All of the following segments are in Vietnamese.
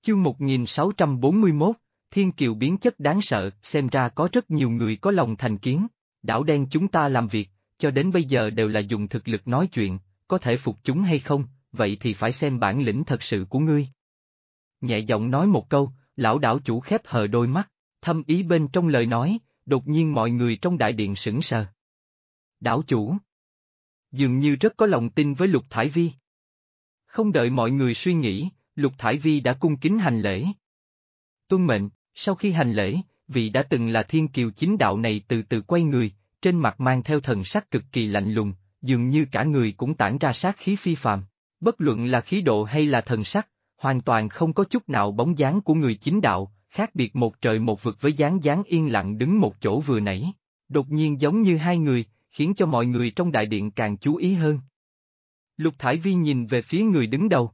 Chương 1641, Thiên Kiều biến chất đáng sợ, xem ra có rất nhiều người có lòng thành kiến. Đảo đen chúng ta làm việc, cho đến bây giờ đều là dùng thực lực nói chuyện, có thể phục chúng hay không, vậy thì phải xem bản lĩnh thật sự của ngươi. Nhẹ giọng nói một câu, lão đảo chủ khép hờ đôi mắt, thâm ý bên trong lời nói, đột nhiên mọi người trong đại điện sững sờ. Đảo chủ dường như rất có lòng tin với Lục Thải Vi. Không đợi mọi người suy nghĩ, Lục Thải Vi đã cung kính hành lễ. Tuân mệnh, sau khi hành lễ, vị đã từng là thiên kiều chính đạo này từ từ quay người, trên mặt mang theo thần sắc cực kỳ lạnh lùng, dường như cả người cũng tản ra sát khí phi phàm. Bất luận là khí độ hay là thần sắc, hoàn toàn không có chút nào bóng dáng của người chính đạo, khác biệt một trời một vực với dáng dáng yên lặng đứng một chỗ vừa nãy. Đột nhiên giống như hai người, khiến cho mọi người trong đại điện càng chú ý hơn. Lục Thải Vi nhìn về phía người đứng đầu.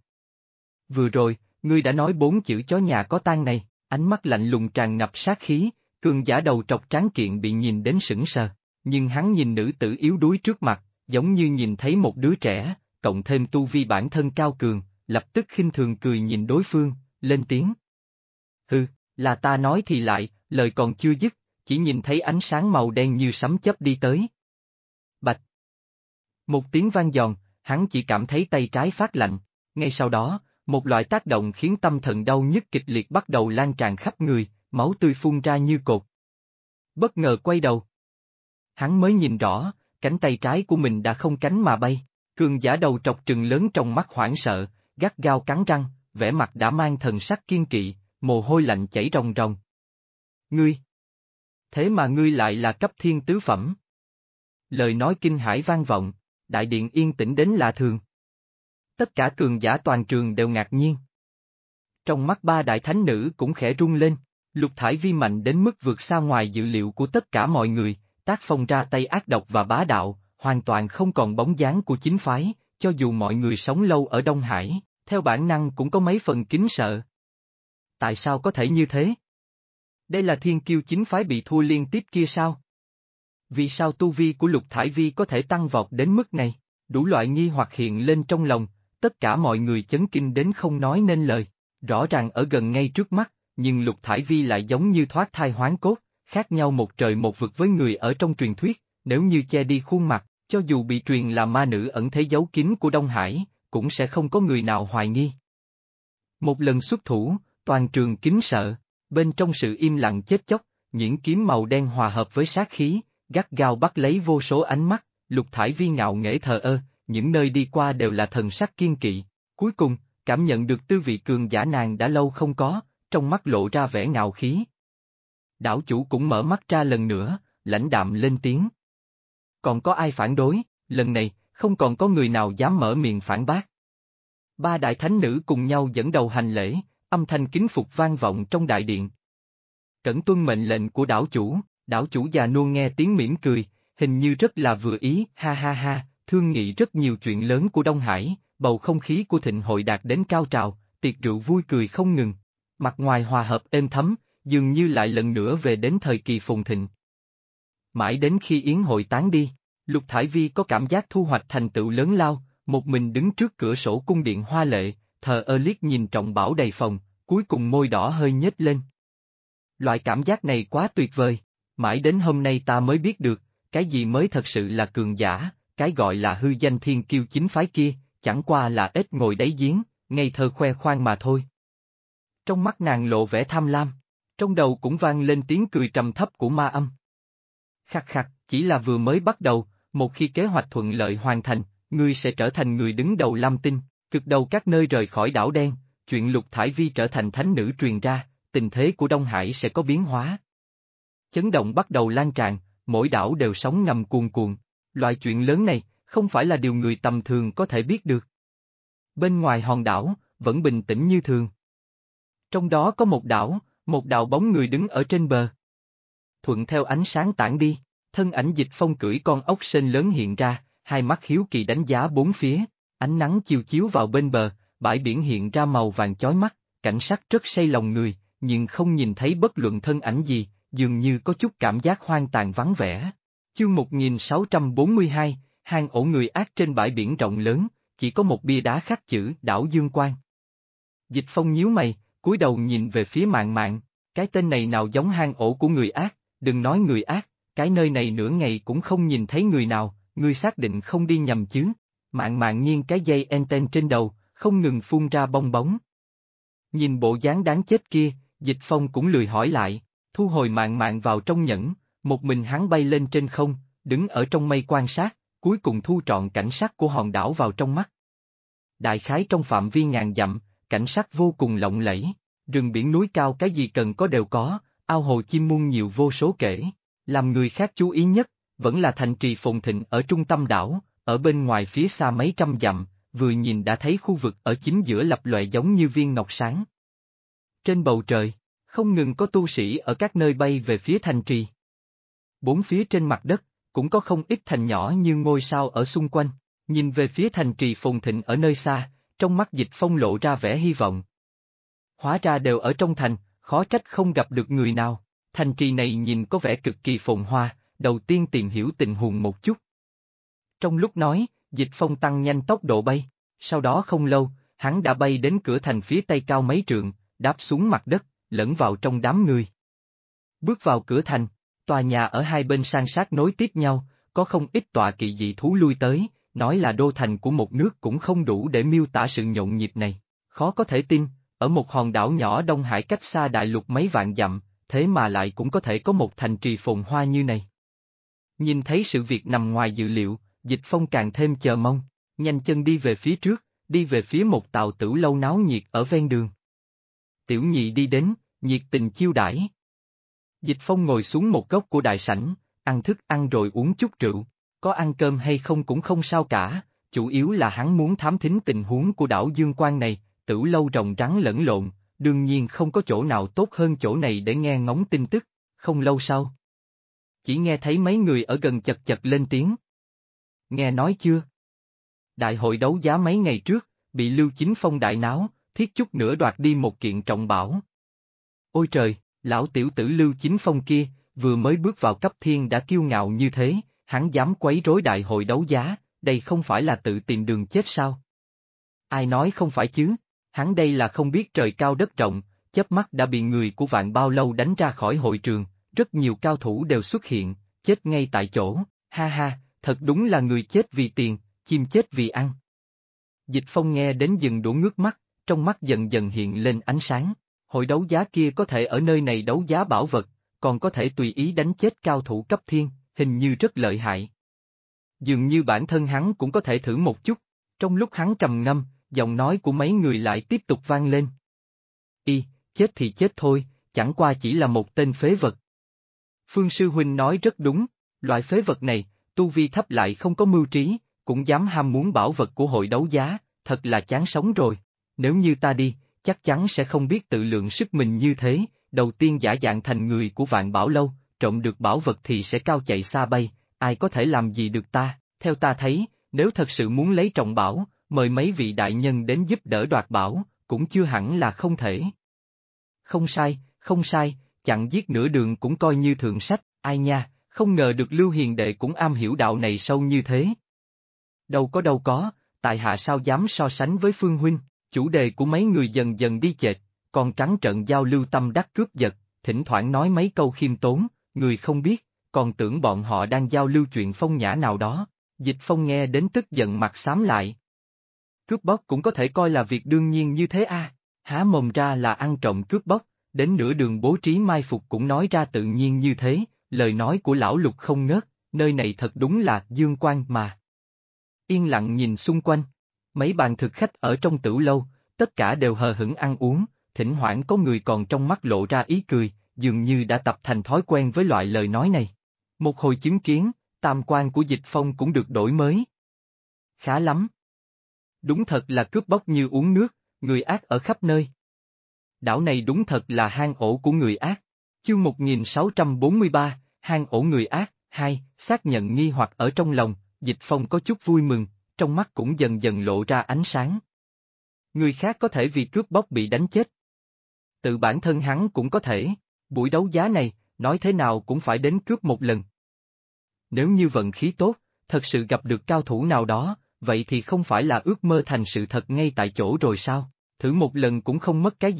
Vừa rồi, ngươi đã nói 4 chữ chó nhà có tang này, ánh mắt lạnh lùng tràn ngập sát khí, cường giả đầu trọc tráng kiện bị nhìn đến sững sờ, nhưng hắn nhìn nữ tử yếu đuối trước mặt, giống như nhìn thấy một đứa trẻ, cộng thêm tu vi bản thân cao cường, lập tức khinh thường cười nhìn đối phương, lên tiếng. Hừ, là ta nói thì lại, lời còn chưa dứt, chỉ nhìn thấy ánh sáng màu đen như sấm chớp đi tới. Bạch! Một tiếng vang giòn, hắn chỉ cảm thấy tay trái phát lạnh, ngay sau đó, một loại tác động khiến tâm thần đau nhức kịch liệt bắt đầu lan tràn khắp người, máu tươi phun ra như cột. Bất ngờ quay đầu. Hắn mới nhìn rõ, cánh tay trái của mình đã không cánh mà bay, cường giả đầu trọc trừng lớn trong mắt hoảng sợ, gắt gao cắn răng, vẻ mặt đã mang thần sắc kiên kỵ, mồ hôi lạnh chảy ròng ròng. Ngươi! Thế mà ngươi lại là cấp thiên tứ phẩm. Lời nói kinh hãi vang vọng, đại điện yên tĩnh đến lạ thường. Tất cả cường giả toàn trường đều ngạc nhiên. Trong mắt ba đại thánh nữ cũng khẽ rung lên, Lục Thải Vi mạnh đến mức vượt xa ngoài dự liệu của tất cả mọi người, tác phong ra tay ác độc và bá đạo, hoàn toàn không còn bóng dáng của chính phái, cho dù mọi người sống lâu ở Đông Hải, theo bản năng cũng có mấy phần kính sợ. Tại sao có thể như thế? Đây là thiên kiêu chính phái bị thua liên tiếp kia sao? Vì sao tu vi của Lục Thải Vi có thể tăng vọt đến mức này? Đủ loại nghi hoặc hiện lên trong lòng, tất cả mọi người chấn kinh đến không nói nên lời. Rõ ràng ở gần ngay trước mắt, nhưng Lục Thải Vi lại giống như thoát thai hoán cốt, khác nhau một trời một vực với người ở trong truyền thuyết, nếu như che đi khuôn mặt, cho dù bị truyền là ma nữ ẩn thế giấu kín của Đông Hải, cũng sẽ không có người nào hoài nghi. Một lần xuất thủ, toàn trường kính sợ, bên trong sự im lặng chết chóc, những kiếm màu đen hòa hợp với sát khí, gắt gao bắt lấy vô số ánh mắt, Lục Thải Vi ngạo nghễ thờ ơ, những nơi đi qua đều là thần sắc kiên kỵ. Cuối cùng, cảm nhận được tư vị cường giả nàng đã lâu không có, trong mắt lộ ra vẻ ngạo khí. Đảo chủ cũng mở mắt ra lần nữa, lãnh đạm lên tiếng. Còn có ai phản đối, lần này, không còn có người nào dám mở miệng phản bác. Ba đại thánh nữ cùng nhau dẫn đầu hành lễ, âm thanh kính phục vang vọng trong đại điện. Cẩn tuân mệnh lệnh của đảo chủ già nua nghe tiếng mỉm cười, hình như rất là vừa ý, ha ha ha, thương nghị rất nhiều chuyện lớn của Đông Hải, bầu không khí của thịnh hội đạt đến cao trào, tiệc rượu vui cười không ngừng. Mặt ngoài hòa hợp êm thấm, dường như lại lần nữa về đến thời kỳ phồn thịnh. Mãi đến khi yến hội tán đi, Lục Thải Vi có cảm giác thu hoạch thành tựu lớn lao, một mình đứng trước cửa sổ cung điện hoa lệ, thờ ơ liếc nhìn trọng bảo đầy phòng, cuối cùng môi đỏ hơi nhếch lên. Loại cảm giác này quá tuyệt vời, mãi đến hôm nay ta mới biết được, cái gì mới thật sự là cường giả, cái gọi là hư danh thiên kiêu chính phái kia, chẳng qua là ếch ngồi đáy giếng, ngây thơ khoe khoang mà thôi. Trong mắt nàng lộ vẻ tham lam, trong đầu cũng vang lên tiếng cười trầm thấp của ma âm. Khắc khắc, chỉ là vừa mới bắt đầu, một khi kế hoạch thuận lợi hoàn thành, ngươi sẽ trở thành người đứng đầu Lam Tinh, cực đầu các nơi rời khỏi đảo đen, chuyện Lục Thải Vi trở thành thánh nữ truyền ra, tình thế của Đông Hải sẽ có biến hóa. Chấn động bắt đầu lan tràn, mỗi đảo đều sóng ngầm cuồn cuộn, loại chuyện lớn này, không phải là điều người tầm thường có thể biết được. Bên ngoài hòn đảo, vẫn bình tĩnh như thường. Trong đó có một đạo bóng người đứng ở trên bờ. Thuận theo ánh sáng tản đi, thân ảnh Dịch Phong cưỡi con ốc sên lớn hiện ra, hai mắt hiếu kỳ đánh giá bốn phía, ánh nắng chiều chiếu vào bên bờ, bãi biển hiện ra màu vàng chói mắt, cảnh sắc rất say lòng người, nhưng không nhìn thấy bất luận thân ảnh gì, dường như có chút cảm giác hoang tàn vắng vẻ. Chương 1642, hang ổ người ác trên bãi biển rộng lớn, chỉ có một bia đá khắc chữ đảo Dương Quang. Dịch Phong nhíu mày, cúi đầu nhìn về phía Mạn Mạn, cái tên này nào giống hang ổ của người ác, đừng nói người ác, cái nơi này nửa ngày cũng không nhìn thấy người nào, ngươi xác định không đi nhầm chứ? Mạn Mạn nghiêng cái dây anten trên đầu, không ngừng phun ra bong bóng. Nhìn bộ dáng đáng chết kia, Dịch Phong cũng lười hỏi lại, thu hồi Mạn Mạn vào trong nhẫn, một mình hắn bay lên trên không, đứng ở trong mây quan sát, cuối cùng thu trọn cảnh sắc của hòn đảo vào trong mắt. Đại khái trong phạm vi ngàn dặm, cảnh sắc vô cùng lộng lẫy, rừng biển núi cao cái gì cần có đều có, ao hồ chim muôn nhiều vô số kể. Làm người khác chú ý nhất, vẫn là thành trì phồn thịnh ở trung tâm đảo, ở bên ngoài phía xa mấy trăm dặm, vừa nhìn đã thấy khu vực ở chính giữa lập lòe giống như viên ngọc sáng. Trên bầu trời, không ngừng có tu sĩ ở các nơi bay về phía thành trì. Bốn phía trên mặt đất, cũng có không ít thành nhỏ như ngôi sao ở xung quanh, nhìn về phía thành trì phồn thịnh ở nơi xa, trong mắt Dịch Phong lộ ra vẻ hy vọng. Hóa ra đều ở trong thành, khó trách không gặp được người nào, thành trì này nhìn có vẻ cực kỳ phồn hoa, đầu tiên tìm hiểu tình huống một chút. Trong lúc nói, Dịch Phong tăng nhanh tốc độ bay, sau đó không lâu, hắn đã bay đến cửa thành phía tây cao mấy trượng, đáp xuống mặt đất, lẫn vào trong đám người. Bước vào cửa thành, tòa nhà ở hai bên san sát nối tiếp nhau, có không ít tọa kỵ dị thú lui tới, nói là đô thành của một nước cũng không đủ để miêu tả sự nhộn nhịp này. Khó có thể tin, ở một hòn đảo nhỏ Đông Hải cách xa đại lục mấy vạn dặm, thế mà lại cũng có thể có một thành trì phồn hoa như này. Nhìn thấy sự việc nằm ngoài dự liệu, Dịch Phong càng thêm chờ mong, nhanh chân đi về phía trước, đi về phía một tàu tửu lâu náo nhiệt ở ven đường. Tiểu nhị đi đến, nhiệt tình chiêu đãi. Dịch Phong ngồi xuống một góc của đại sảnh, ăn thức ăn rồi uống chút rượu, có ăn cơm hay không cũng không sao cả, chủ yếu là hắn muốn thám thính tình huống của đảo Dương Quan này, tửu lâu rồng rắn lẫn lộn, đương nhiên không có chỗ nào tốt hơn chỗ này để nghe ngóng tin tức, không lâu sau. Chỉ nghe thấy mấy người ở gần chật chật lên tiếng. Nghe nói chưa? Đại hội đấu giá mấy ngày trước, bị Lưu Chính Phong đại náo, thiết chút nữa đoạt đi một kiện trọng bảo. Ôi trời, lão tiểu tử Lưu Chính Phong kia, vừa mới bước vào cấp thiên đã kiêu ngạo như thế, hắn dám quấy rối đại hội đấu giá, đây không phải là tự tìm đường chết sao? Ai nói không phải chứ, hắn đây là không biết trời cao đất rộng, chớp mắt đã bị người của Vạn Bao Lâu đánh ra khỏi hội trường, rất nhiều cao thủ đều xuất hiện, chết ngay tại chỗ, ha ha, thật đúng là người chết vì tiền, chim chết vì ăn. Dịch Phong nghe đến dừng đũa ngước mắt, trong mắt dần dần hiện lên ánh sáng, hội đấu giá kia có thể ở nơi này đấu giá bảo vật, còn có thể tùy ý đánh chết cao thủ cấp thiên, hình như rất lợi hại. Dường như bản thân hắn cũng có thể thử một chút, trong lúc hắn trầm ngâm, giọng nói của mấy người lại tiếp tục vang lên. Chết thì chết thôi, chẳng qua chỉ là một tên phế vật. Phương Sư Huynh nói rất đúng, loại phế vật này, tu vi thấp lại không có mưu trí, cũng dám ham muốn bảo vật của hội đấu giá, thật là chán sống rồi. Nếu như ta đi, chắc chắn sẽ không biết tự lượng sức mình như thế, đầu tiên giả dạng thành người của Vạn Bảo Lâu, trộm được bảo vật thì sẽ cao chạy xa bay, ai có thể làm gì được ta, theo ta thấy, nếu thật sự muốn lấy trọng bảo, mời mấy vị đại nhân đến giúp đỡ đoạt bảo, cũng chưa hẳn là không thể. Không sai, chặn giết nửa đường cũng coi như thượng sách, ai nha, không ngờ được Lưu Hiền Đệ cũng am hiểu đạo này sâu như thế. Đâu có, tại hạ sao dám so sánh với Phương Huynh, chủ đề của mấy người dần dần đi chệch, còn trắng trợn giao lưu tâm đắc cướp giật, thỉnh thoảng nói mấy câu khiêm tốn, người không biết, còn tưởng bọn họ đang giao lưu chuyện phong nhã nào đó, Dịch Phong nghe đến tức giận mặt xám lại. Cướp bóc cũng có thể coi là việc đương nhiên như thế à, há mồm ra là ăn trộm cướp bóc, đến nửa đường bố trí mai phục cũng nói ra tự nhiên như thế, lời nói của lão Lục không ngớt, nơi này thật đúng là Dương Quan mà. Yên lặng nhìn xung quanh, mấy bàn thực khách ở trong tửu lâu, tất cả đều hờ hững ăn uống, thỉnh thoảng có người còn trong mắt lộ ra ý cười, dường như đã tập thành thói quen với loại lời nói này. Một hồi chứng kiến, tam quan của Dịch Phong cũng được đổi mới. Khá lắm. Đúng thật là cướp bóc như uống nước, người ác ở khắp nơi. Đảo này đúng thật là hang ổ của người ác. Chương 1643, hang ổ người ác, 2, xác nhận nghi hoặc ở trong lòng, Dịch Phong có chút vui mừng, trong mắt cũng dần dần lộ ra ánh sáng. Người khác có thể vì cướp bóc bị đánh chết. Tự bản thân hắn cũng có thể, buổi đấu giá này, nói thế nào cũng phải đến cướp một lần. Nếu như vận khí tốt, thật sự gặp được cao thủ nào đó, vậy thì không phải là ước mơ thành sự thật ngay tại chỗ rồi sao, thử một lần cũng không mất cái gì,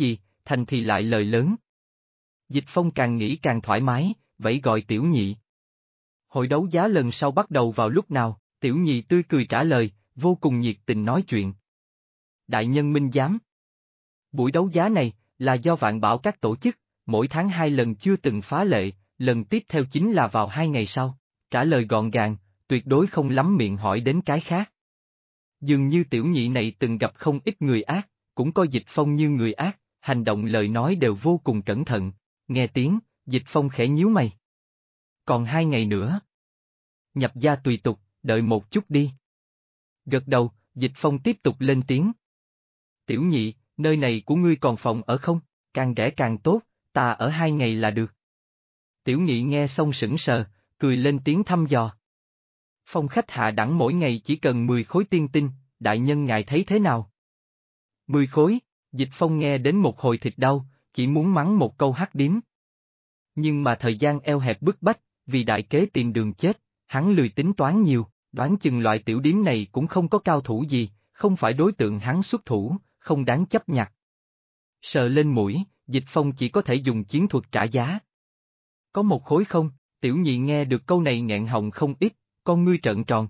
thành thì lại lời lớn. Dịch Phong càng nghĩ càng thoải mái, vậy gọi Tiểu Nhị. Hội đấu giá lần sau bắt đầu vào lúc nào? Tiểu Nhị tươi cười trả lời, vô cùng nhiệt tình nói chuyện. Đại nhân minh giám. Buổi đấu giá này, là do Vạn Bảo Các tổ chức, mỗi tháng 2 lần chưa từng phá lệ, lần tiếp theo chính là vào 2 ngày sau. Trả lời gọn gàng, tuyệt đối không lắm miệng hỏi đến cái khác. Dường như Tiểu Nhị này từng gặp không ít người ác, cũng coi Dịch Phong như người ác, hành động lời nói đều vô cùng cẩn thận. Nghe tiếng, Dịch Phong khẽ nhíu mày. Còn 2 ngày nữa. Nhập gia tùy tục, đợi một chút đi. Gật đầu, Dịch Phong tiếp tục lên tiếng. Tiểu Nhị, nơi này của ngươi còn phòng ở không? Càng rẻ càng tốt, ta ở 2 ngày là được. Tiểu Nhị nghe xong sững sờ, cười lên tiếng thăm dò. Phòng khách hạ đẳng mỗi ngày chỉ cần 10 khối tiên tinh, đại nhân ngài thấy thế nào? 10 khối, Dịch Phong nghe đến một hồi thịt đau, chỉ muốn mắng một câu hắc điếm. Nhưng mà thời gian eo hẹp bức bách, vì đại kế tìm đường chết, hắn lười tính toán nhiều, đoán chừng loại tiểu điếm này cũng không có cao thủ gì, không phải đối tượng hắn xuất thủ, không đáng chấp nhặt. Sờ lên mũi, Dịch Phong chỉ có thể dùng chiến thuật trả giá. Có 1 khối không? Tiểu Nhị nghe được câu này nghẹn họng không ít, con ngươi trợn tròn.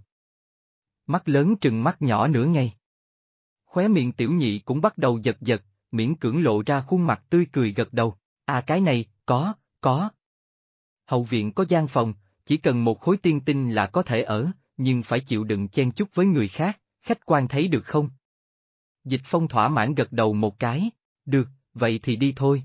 Mắt lớn trừng mắt nhỏ nửa ngày. Khóe miệng Tiểu Nhị cũng bắt đầu giật giật, miễn cưỡng lộ ra khuôn mặt tươi cười gật đầu. À cái này, có. Hậu viện có gian phòng, chỉ cần 1 khối tiên tinh là có thể ở, nhưng phải chịu đựng chen chúc với người khác, khách quan thấy được không? Dịch Phong thỏa mãn gật đầu một cái, được, vậy thì đi thôi.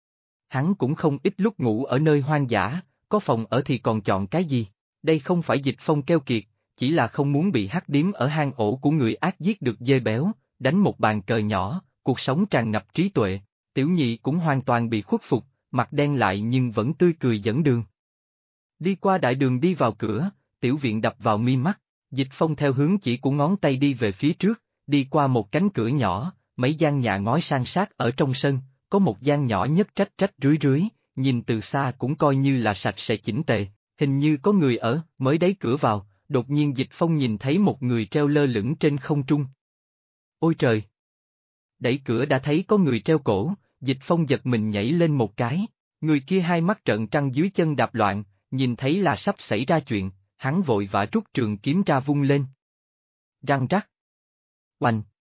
Hắn cũng không ít lúc ngủ ở nơi hoang dã, có phòng ở thì còn chọn cái gì? Đây không phải Dịch Phong keo kiệt, chỉ là không muốn bị hắc điếm ở hang ổ của người ác giết được dê béo, đánh một bàn cờ nhỏ, cuộc sống tràn ngập trí tuệ. Tiểu Nhị cũng hoàn toàn bị khuất phục, mặt đen lại nhưng vẫn tươi cười dẫn đường. Đi qua đại đường đi vào cửa, tiểu viện đập vào mi mắt, Dịch Phong theo hướng chỉ của ngón tay đi về phía trước, đi qua một cánh cửa nhỏ, mấy gian nhà ngói san sát ở trong sân, có một gian nhỏ nhất rách rách rưới rưới, nhìn từ xa cũng coi như là sạch sẽ chỉnh tề, hình như có người ở, mới đẩy cửa vào, đột nhiên Dịch Phong nhìn thấy một người treo lơ lửng trên không trung. Ôi trời! Đẩy cửa đã thấy có người treo cổ, Dịch Phong giật mình nhảy lên một cái, người kia hai mắt trợn trăng dưới chân đạp loạn, nhìn thấy là sắp xảy ra chuyện, hắn vội vã rút trường kiếm ra vung lên. Răng rắc. Oanh.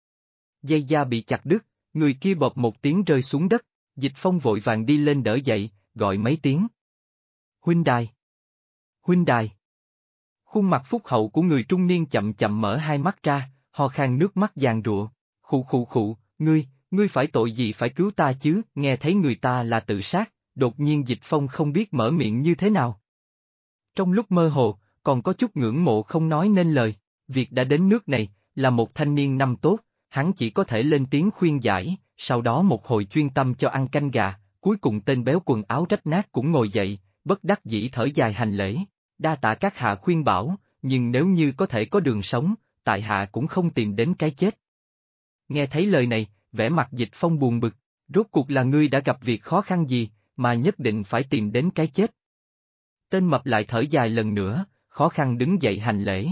Dây da bị chặt đứt, người kia bọt một tiếng rơi xuống đất, Dịch Phong vội vàng đi lên đỡ dậy, gọi mấy tiếng. Huynh đài. Huynh đài. Khuôn mặt phúc hậu của người trung niên chậm chậm mở hai mắt ra, ho khan nước mắt giàn rụa. Khụ, ngươi phải tội gì phải cứu ta chứ? Nghe thấy người ta là tự sát, đột nhiên Dịch Phong không biết mở miệng như thế nào. Trong lúc mơ hồ, còn có chút ngưỡng mộ không nói nên lời, việc đã đến nước này, là một thanh niên năm tốt, hắn chỉ có thể lên tiếng khuyên giải, sau đó một hồi chuyên tâm cho ăn canh gà, cuối cùng tên béo quần áo rách nát cũng ngồi dậy, bất đắc dĩ thở dài hành lễ. Đa tạ các hạ khuyên bảo, nhưng nếu như có thể có đường sống, tại hạ cũng không tìm đến cái chết. Nghe thấy lời này, vẻ mặt Dịch Phong buồn bực, rốt cuộc là ngươi đã gặp việc khó khăn gì, mà nhất định phải tìm đến cái chết. Tên mập lại thở dài lần nữa, khó khăn đứng dậy hành lễ.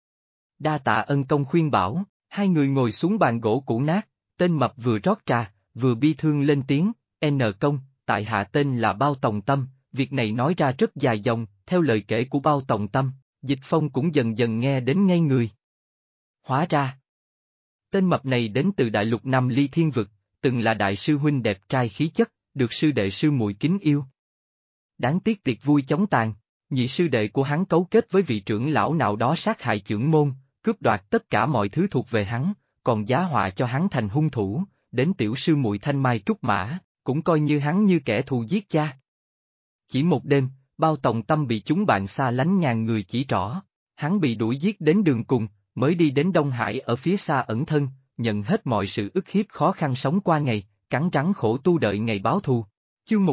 Đa tạ ân công khuyên bảo, hai người ngồi xuống bàn gỗ cũ nát, tên mập vừa rót trà, vừa bi thương lên tiếng, N công, tại hạ tên là Bao Tòng Tâm, việc này nói ra rất dài dòng, theo lời kể của Bao Tòng Tâm, Dịch Phong cũng dần dần nghe đến ngây người. Hóa ra, tên mập này đến từ đại lục Nam Ly Thiên Vực, từng là đại sư huynh đẹp trai khí chất, được sư đệ sư muội kính yêu. Đáng tiếc tiệc vui chóng tàn, nhị sư đệ của hắn cấu kết với vị trưởng lão nào đó sát hại chưởng môn, cướp đoạt tất cả mọi thứ thuộc về hắn, còn giá họa cho hắn thành hung thủ, đến tiểu sư muội Thanh Mai Trúc Mã, cũng coi như hắn như kẻ thù giết cha. Chỉ một đêm, Bao Tòng Tâm bị chúng bạn xa lánh ngàn người chỉ trỏ, hắn bị đuổi giết đến đường cùng, mới đi đến Đông Hải ở phía xa ẩn thân, nhận hết mọi sự ức hiếp khó khăn sống qua ngày, cắn rắn khổ tu đợi ngày báo thù. Chương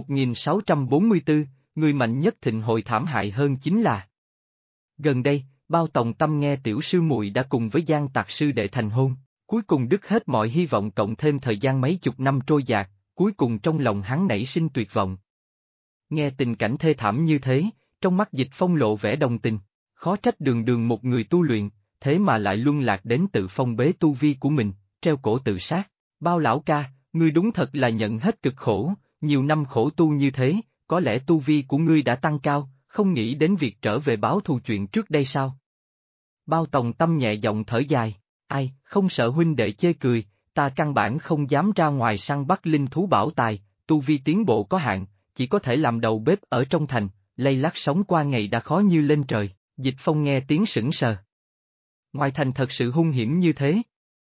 1644, người mạnh nhất thịnh hội thảm hại hơn chính là. Gần đây, Bao Tòng Tâm nghe tiểu sư muội đã cùng với Giang Tạc sư đệ thành hôn, cuối cùng đứt hết mọi hy vọng cộng thêm thời gian mấy chục năm trôi dạt, cuối cùng trong lòng hắn nảy sinh tuyệt vọng. Nghe tình cảnh thê thảm như thế, trong mắt Dịch Phong lộ vẻ đồng tình, khó trách đường đường một người tu luyện, thế mà lại luân lạc đến tự phong bế tu vi của mình, treo cổ tự sát. Bao lão ca, Ngươi đúng thật là nhận hết cực khổ, nhiều năm khổ tu như thế, có lẽ tu vi của ngươi đã tăng cao, không nghĩ đến việc trở về báo thù chuyện trước đây sao? Bao Tòng Tâm nhẹ giọng thở dài, ai, không sợ huynh đệ chê cười, ta căn bản không dám ra ngoài săn bắt linh thú bảo tài, tu vi tiến bộ có hạn, chỉ có thể làm đầu bếp ở trong thành, lay lắt sống qua ngày đã khó như lên trời. Dịch Phong nghe tiếng sững sờ. Ngoài thành thật sự hung hiểm như thế.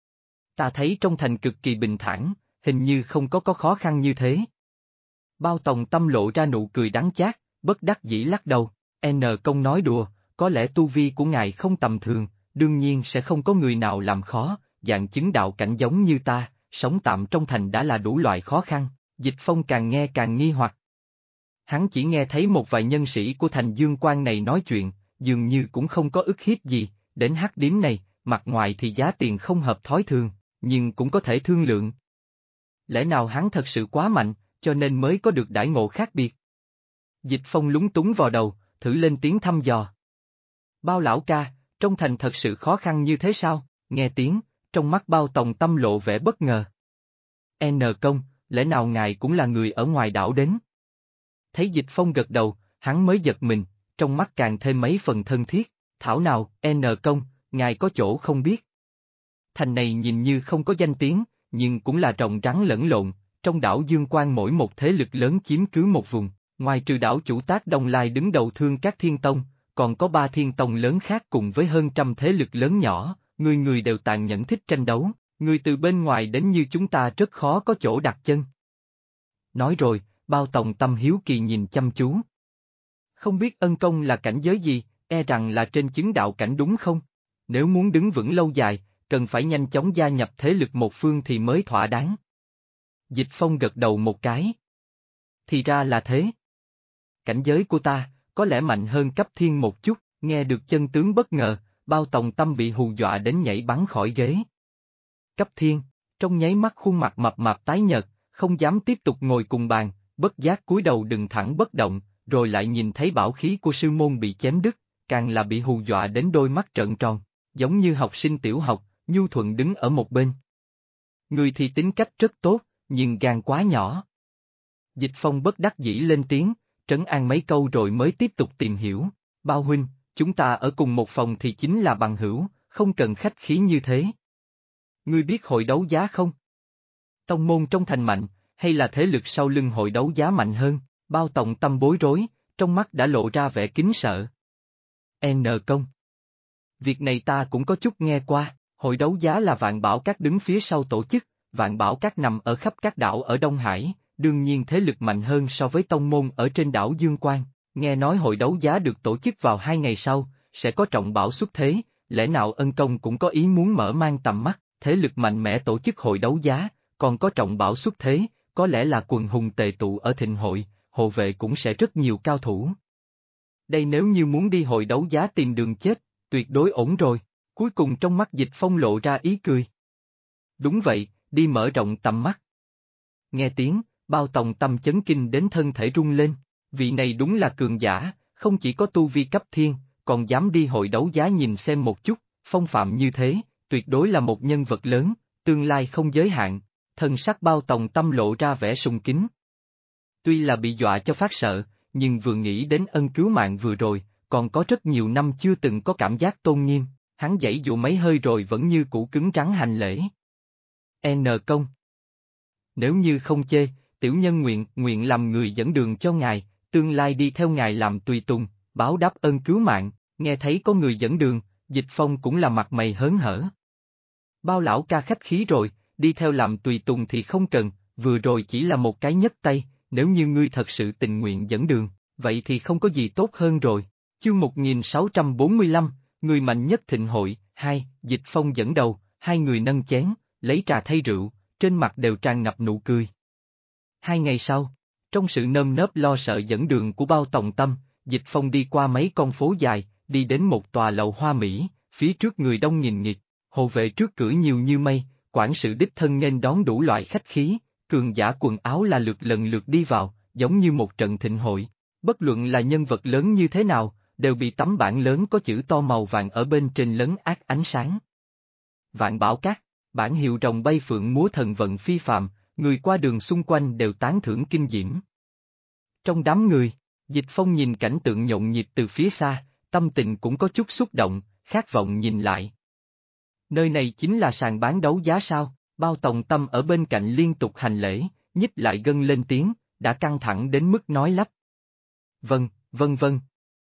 Ta thấy trong thành cực kỳ bình thản, hình như không có khó khăn như thế. Bao Tòng Tâm lộ ra nụ cười đắng chát, bất đắc dĩ lắc đầu, Công nói đùa, có lẽ tu vi của ngài không tầm thường, đương nhiên sẽ không có người nào làm khó, dạng chứng đạo cảnh giống như ta, sống tạm trong thành đã là đủ loại khó khăn, Dịch Phong càng nghe càng nghi hoặc. Hắn chỉ nghe thấy một vài nhân sĩ của thành Dương Quan này nói chuyện, dường như cũng không có ức hiếp gì, đến hắc điếm này, mặt ngoài thì giá tiền không hợp thói thường, nhưng cũng có thể thương lượng. Lẽ nào hắn thật sự quá mạnh, cho nên mới có được đãi ngộ khác biệt? Dịch Phong lúng túng vào đầu, thử lên tiếng thăm dò. Bao lão ca, trong thành thật sự khó khăn như thế sao? Nghe tiếng, trong mắt Bao Tòng Tâm lộ vẻ bất ngờ. Công, lẽ nào ngài cũng là người ở ngoài đảo đến? Thấy Dịch Phong gật đầu, hắn mới giật mình, trong mắt càng thêm mấy phần thân thiết, thảo nào, Công, ngài có chỗ không biết. Thành này nhìn như không có danh tiếng, nhưng cũng là rồng rắn lẫn lộn, trong đảo Dương Quan mỗi một thế lực lớn chiếm cứ một vùng, ngoài trừ đảo chủ Tác Đông Lai đứng đầu Thương Các Thiên Tông, còn có 3 thiên tông lớn khác cùng với hơn trăm thế lực lớn nhỏ, người người đều tàn nhẫn thích tranh đấu, người từ bên ngoài đến như chúng ta rất khó có chỗ đặt chân. Nói rồi, Bao Tòng Tâm hiếu kỳ nhìn chăm chú. Không biết Công là cảnh giới gì, rằng là trên chứng đạo cảnh đúng không? Nếu muốn đứng vững lâu dài, cần phải nhanh chóng gia nhập thế lực một phương thì mới thỏa đáng. Dịch Phong gật đầu một cái. Thì ra là thế. Cảnh giới của ta, có lẽ mạnh hơn cấp thiên một chút, nghe được chân tướng bất ngờ, Bao Tòng Tâm bị hù dọa đến nhảy bắn khỏi ghế. Cấp thiên, trong nháy mắt khuôn mặt mập mạp tái nhợt, không dám tiếp tục ngồi cùng bàn, bất giác cúi đầu đứng thẳng bất động, rồi lại nhìn thấy bảo khí của sư môn bị chém đứt, càng là bị hù dọa đến đôi mắt trợn tròn, giống như học sinh tiểu học, nhu thuận đứng ở một bên. Người thì tính cách rất tốt, nhưng gan quá nhỏ. Dịch Phong bất đắc dĩ lên tiếng, trấn an mấy câu rồi mới tiếp tục tìm hiểu. Bao huynh, chúng ta ở cùng một phòng thì chính là bằng hữu, không cần khách khí như thế. Ngươi biết hội đấu giá không? Tông môn trong thành mạnh, hay là thế lực sau lưng hội đấu giá mạnh hơn? Bao Tòng Tâm bối rối, trong mắt đã lộ ra vẻ kính sợ. Công. Việc này ta cũng có chút nghe qua, hội đấu giá là Vạn Bảo Các đứng phía sau tổ chức, Vạn Bảo Các nằm ở khắp các đảo ở Đông Hải, đương nhiên thế lực mạnh hơn so với tông môn ở trên đảo Dương Quan. Nghe nói hội đấu giá được tổ chức vào 2 ngày sau, sẽ có trọng bảo xuất thế, lẽ nào Công cũng có ý muốn mở mang tầm mắt, thế lực mạnh mẽ tổ chức hội đấu giá, còn có trọng bảo xuất thế, có lẽ là quần hùng tề tụ ở thịnh hội, hộ vệ cũng sẽ rất nhiều cao thủ. Đây nếu như muốn đi hội đấu giá tìm đường chết, tuyệt đối ổn rồi, cuối cùng trong mắt Dịch Phong lộ ra ý cười. Đúng vậy, đi mở rộng tầm mắt. Nghe tiếng, Bao Tòng Tâm chấn kinh đến thân thể rung lên, vị này đúng là cường giả, không chỉ có tu vi cấp thiên, còn dám đi hội đấu giá nhìn xem một chút, phong phạm như thế, tuyệt đối là một nhân vật lớn, tương lai không giới hạn, thân sắc Bao Tòng Tâm lộ ra vẻ sùng kính. Tuy là bị dọa cho phát sợ, nhưng vừa nghĩ đến ân cứu mạng vừa rồi, còn có rất nhiều năm chưa từng có cảm giác tôn nghiêm, hắn giãy dụ mấy hơi rồi vẫn như cũ cứng rắn hành lễ. Công. Nếu như không chê, tiểu nhân nguyện làm người dẫn đường cho ngài, tương lai đi theo ngài làm tùy tùng, báo đáp ơn cứu mạng, nghe thấy có người dẫn đường, Dịch Phong cũng là mặt mày hớn hở. Bao lão ca khách khí rồi, đi theo làm tùy tùng thì không cần, vừa rồi chỉ là một cái nhấc tay, nếu như ngươi thật sự tình nguyện dẫn đường, vậy thì không có gì tốt hơn rồi. Chương 1645, người mạnh nhất thịnh hội, 2, Dịch Phong dẫn đầu, hai người nâng chén, lấy trà thay rượu, trên mặt đều tràn ngập nụ cười. 2 ngày sau, trong sự nơm nớp lo sợ dẫn đường của Bao Tòng Tâm, Dịch Phong đi qua mấy con phố dài, đi đến một tòa lầu hoa mỹ, phía trước người đông nghìn nghịt, hộ vệ trước cửa nhiều như mây, quản sự đích thân nghênh đón đủ loại khách khí, cường giả quần áo là lần lượt đi vào, giống như một trận thịnh hội. Bất luận là nhân vật lớn như thế nào, đều bị tấm bảng lớn có chữ to màu vàng ở bên trên lấn át ánh sáng. Vạn Bảo Các, bản hiệu rồng bay phượng múa thần vận phi phàm, người qua đường xung quanh đều tán thưởng kinh diễm. Trong đám người, Dịch Phong nhìn cảnh tượng nhộn nhịp từ phía xa, tâm tình cũng có chút xúc động, khát vọng nhìn lại. Nơi này chính là sàn bán đấu giá sao? Bao Tòng Tâm ở bên cạnh liên tục hành lễ, nhích lại gần lên tiếng, đã căng thẳng đến mức nói lắp. Vâng, vâng.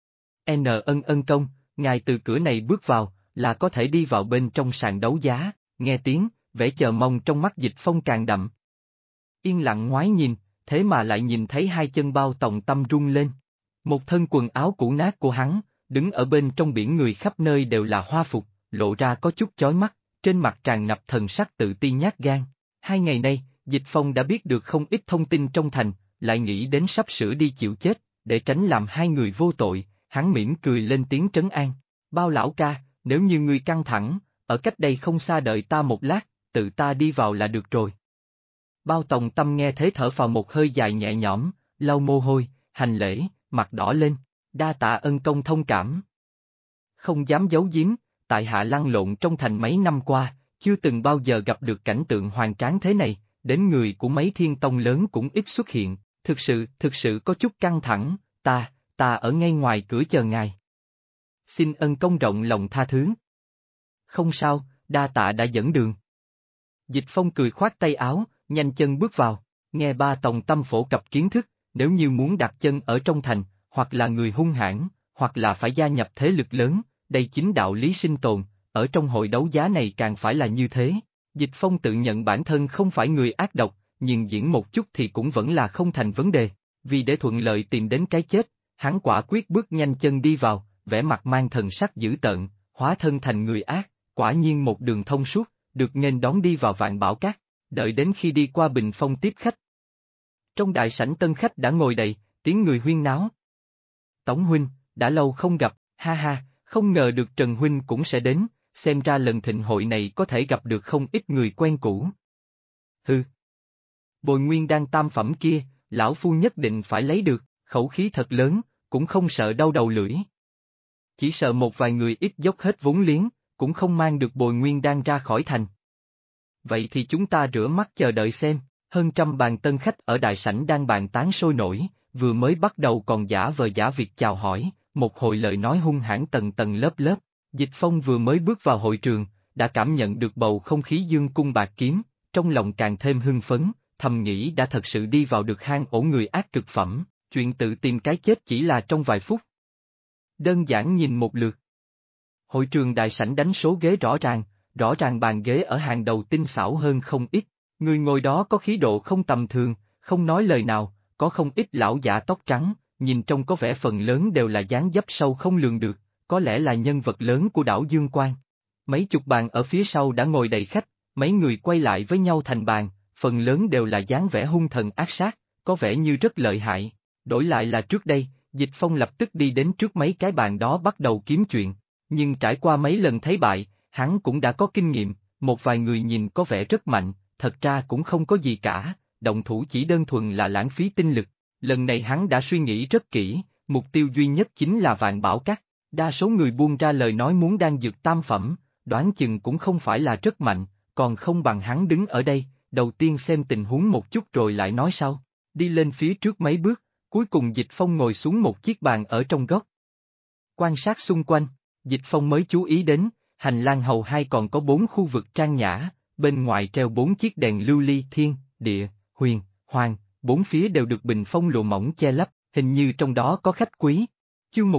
Ân công, ngài từ cửa này bước vào, là có thể đi vào bên trong sàn đấu giá, nghe tiếng, vẻ chờ mong trong mắt Dịch Phong càng đậm. Yên lặng ngoái nhìn, thế mà lại nhìn thấy hai chân Bao Tòng Tâm rung lên. Một thân quần áo cũ nát của hắn, đứng ở bên trong biển người khắp nơi đều là hoa phục, lộ ra có chút chói mắt, trên mặt tràn ngập thần sắc tự ti nhát gan. 2 ngày nay, Dịch Phong đã biết được không ít thông tin trong thành, lại nghĩ đến sắp sửa đi chịu chết, để tránh làm hai người vô tội, hắn mỉm cười lên tiếng trấn an. Bao lão ca, nếu như ngươi căng thẳng, ở cách đây không xa đợi ta một lát, tự ta đi vào là được rồi. Bao Tòng Tâm nghe thế thở phào một hơi dài nhẹ nhõm, lau mồ hôi, hành lễ, mặt đỏ lên, đa tạ ân công thông cảm. Không dám giấu giếm, tại hạ lăn lộn trong thành mấy năm qua, chưa từng bao giờ gặp được cảnh tượng hoành tráng thế này, đến người của mấy thiên tông lớn cũng ít xuất hiện, thực sự có chút căng thẳng, ta ở ngay ngoài cửa chờ ngài. Xin ân công rộng lòng tha thứ. Không sao, đa tạ đã dẫn đường. Dịch Phong cười khoát tay áo, nhanh chân bước vào, nghe Ba Tòng Tâm phổ cập kiến thức, nếu như muốn đặt chân ở trong thành, hoặc là người hung hãn, hoặc là phải gia nhập thế lực lớn, đây chính đạo lý sinh tồn, ở trong hội đấu giá này càng phải là như thế. Dịch Phong tự nhận bản thân không phải người ác độc, nhưng diễn một chút thì cũng vẫn là không thành vấn đề, vì để thuận lợi tìm đến cái chết, hắn quả quyết bước nhanh chân đi vào, vẻ mặt mang thần sắc dữ tợn, hóa thân thành người ác, quả nhiên một đường thông suốt, được nghênh đón đi vào Vạn Bảo Các, đợi đến khi đi qua bình phong tiếp khách. Trong đại sảnh tân khách đã ngồi đầy, tiếng người huyên náo. Tống huynh, đã lâu không gặp, ha ha, không ngờ được Trần huynh cũng sẽ đến, xem ra lần thịnh hội này có thể gặp được không ít người quen cũ. Hừ. Bồi nguyên đan tam phẩm kia, lão phu nhất định phải lấy được, khẩu khí thật lớn, cũng không sợ đau đầu lưỡi. Chỉ sợ một vài người ít dốc hết vốn liếng, cũng không mang được bồi nguyên đan ra khỏi thành. Vậy thì chúng ta rửa mắt chờ đợi xem, hơn trăm bàn tân khách ở đại sảnh đang bàn tán sôi nổi, vừa mới bắt đầu còn giả vờ giả việc chào hỏi, một hồi lời nói hung hãn tầng tầng lớp lớp. Dịch Phong vừa mới bước vào hội trường, đã cảm nhận được bầu không khí dương cung bạc kiếm, trong lòng càng thêm hưng phấn, thầm nghĩ đã thật sự đi vào được hang ổ người ác cực phẩm, chuyện tự tìm cái chết chỉ là trong vài phút. Đơn giản nhìn một lượt. Hội trường đại sảnh đánh số ghế rõ ràng bàn ghế ở hàng đầu tinh xảo hơn không ít, người ngồi đó có khí độ không tầm thường, không nói lời nào, có không ít lão giả tóc trắng, nhìn trông có vẻ phần lớn đều là dáng dấp sâu không lường được, có lẽ là nhân vật lớn của đảo Dương Quang. Mấy chục bàn ở phía sau đã ngồi đầy khách, mấy người quay lại với nhau thành bàn, phần lớn đều là dáng vẻ hung thần ác sát, có vẻ như rất lợi hại. Đổi lại là trước đây, Dịch Phong lập tức đi đến trước mấy cái bàn đó bắt đầu kiếm chuyện, nhưng trải qua mấy lần thấy bại, hắn cũng đã có kinh nghiệm, một vài người nhìn có vẻ rất mạnh, thật ra cũng không có gì cả, động thủ chỉ đơn thuần là lãng phí tinh lực. Lần này hắn đã suy nghĩ rất kỹ, mục tiêu duy nhất chính là Vạn Bảo Các. Đa số người buông ra lời nói muốn đan dược tam phẩm, đoán chừng cũng không phải là rất mạnh, còn không bằng hắn đứng ở đây, đầu tiên xem tình huống một chút rồi lại nói sau. Đi lên phía trước mấy bước, cuối cùng Dịch Phong ngồi xuống một chiếc bàn ở trong góc. Quan sát xung quanh, Dịch Phong mới chú ý đến, hành lang hầu hai còn có 4 khu vực trang nhã, bên ngoài treo 4 chiếc đèn lưu ly thiên, địa, huyền, hoàng, 4 phía đều được bình phong lụa mỏng che lấp, hình như trong đó có khách quý. Chương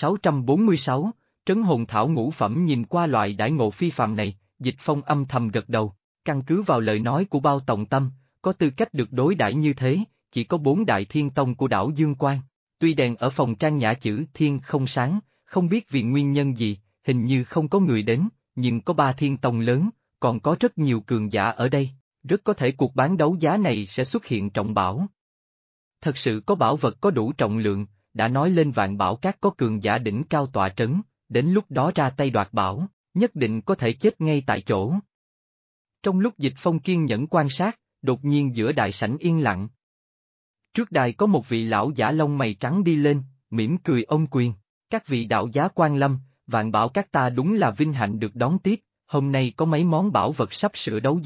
1646, Trấn Hồn Thảo ngũ phẩm. Nhìn qua loại đãi ngộ phi phàm này, Dịch Phong âm thầm gật đầu, căn cứ vào lời nói của Bao Tòng Tâm, có tư cách được đối đãi như thế, chỉ có 4 đại thiên tông của đảo Dương Quang. Tuy đèn ở phòng trang nhã chữ thiên không sáng, không biết vì nguyên nhân gì, hình như không có người đến, nhưng có 3 thiên tông lớn, còn có rất nhiều cường giả ở đây, rất có thể cuộc bán đấu giá này sẽ xuất hiện trọng bảo. Thật sự có bảo vật có đủ trọng lượng, đã nói lên Vạn Bảo Các có cường giả đỉnh cao tọa trấn, đến lúc đó ra tay đoạt bảo, nhất định có thể chết ngay tại chỗ. Trong lúc Dịch Phong kiên nhẫn quan sát, đột nhiên giữa đại sảnh yên lặng. Trước đài có một vị lão giả lông mày trắng đi lên, mỉm cười ôm quyền, các vị đạo giá quan lâm, Vạn Bảo Các ta đúng là vinh hạnh được đón tiếp, hôm nay có mấy món bảo vật sắp sửa đấu giá,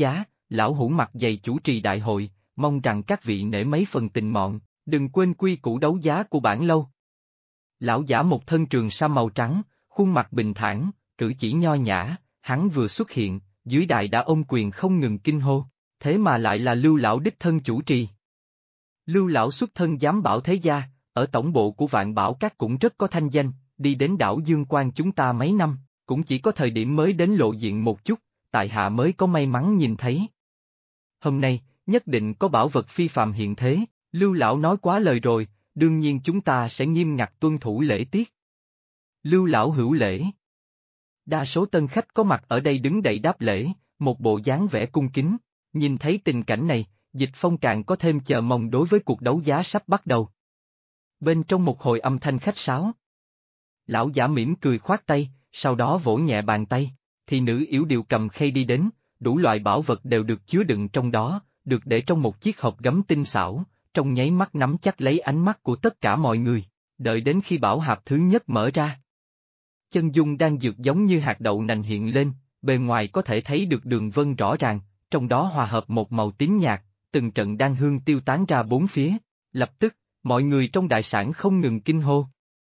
lão hủ mặt dày chủ trì đại hội, mong rằng các vị nể mấy phần tình mọn, đừng quên quy củ đấu giá của bản lâu. Lão giả một thân trường sa màu trắng, khuôn mặt bình thản, cử chỉ nho nhã, hắn vừa xuất hiện, dưới đài đã ôm quyền không ngừng kinh hô, thế mà lại là Lưu lão đích thân chủ trì. Lưu lão xuất thân giám bảo thế gia, ở tổng bộ của Vạn Bảo Các cũng rất có thanh danh, đi đến đảo Dương Quan chúng ta mấy năm, cũng chỉ có thời điểm mới đến lộ diện một chút, tại hạ mới có may mắn nhìn thấy. Hôm nay, nhất định có bảo vật phi phàm hiện thế, Lưu lão nói quá lời rồi, đương nhiên chúng ta sẽ nghiêm ngặt tuân thủ lễ tiết. Lưu lão hữu lễ. Đa số tân khách có mặt ở đây đứng đậy đáp lễ, một bộ dáng vẻ cung kính, nhìn thấy tình cảnh này, Dịch Phong càng có thêm chờ mong đối với cuộc đấu giá sắp bắt đầu. Bên trong một hồi âm thanh khách sáo. Lão giả mỉm cười khoát tay, sau đó vỗ nhẹ bàn tay, thì nữ yểu điệu cầm khay đi đến, đủ loại bảo vật đều được chứa đựng trong đó, được để trong một chiếc hộp gấm tinh xảo, trong nháy mắt nắm chắc lấy ánh mắt của tất cả mọi người, đợi đến khi bảo hạp thứ nhất mở ra. Chân dung đang dược giống như hạt đậu nành hiện lên, bề ngoài có thể thấy được đường vân rõ ràng, trong đó hòa hợp một màu tím nhạt, từng trận đan hương tiêu tán ra bốn phía, lập tức, mọi người trong đại sảnh không ngừng kinh hô.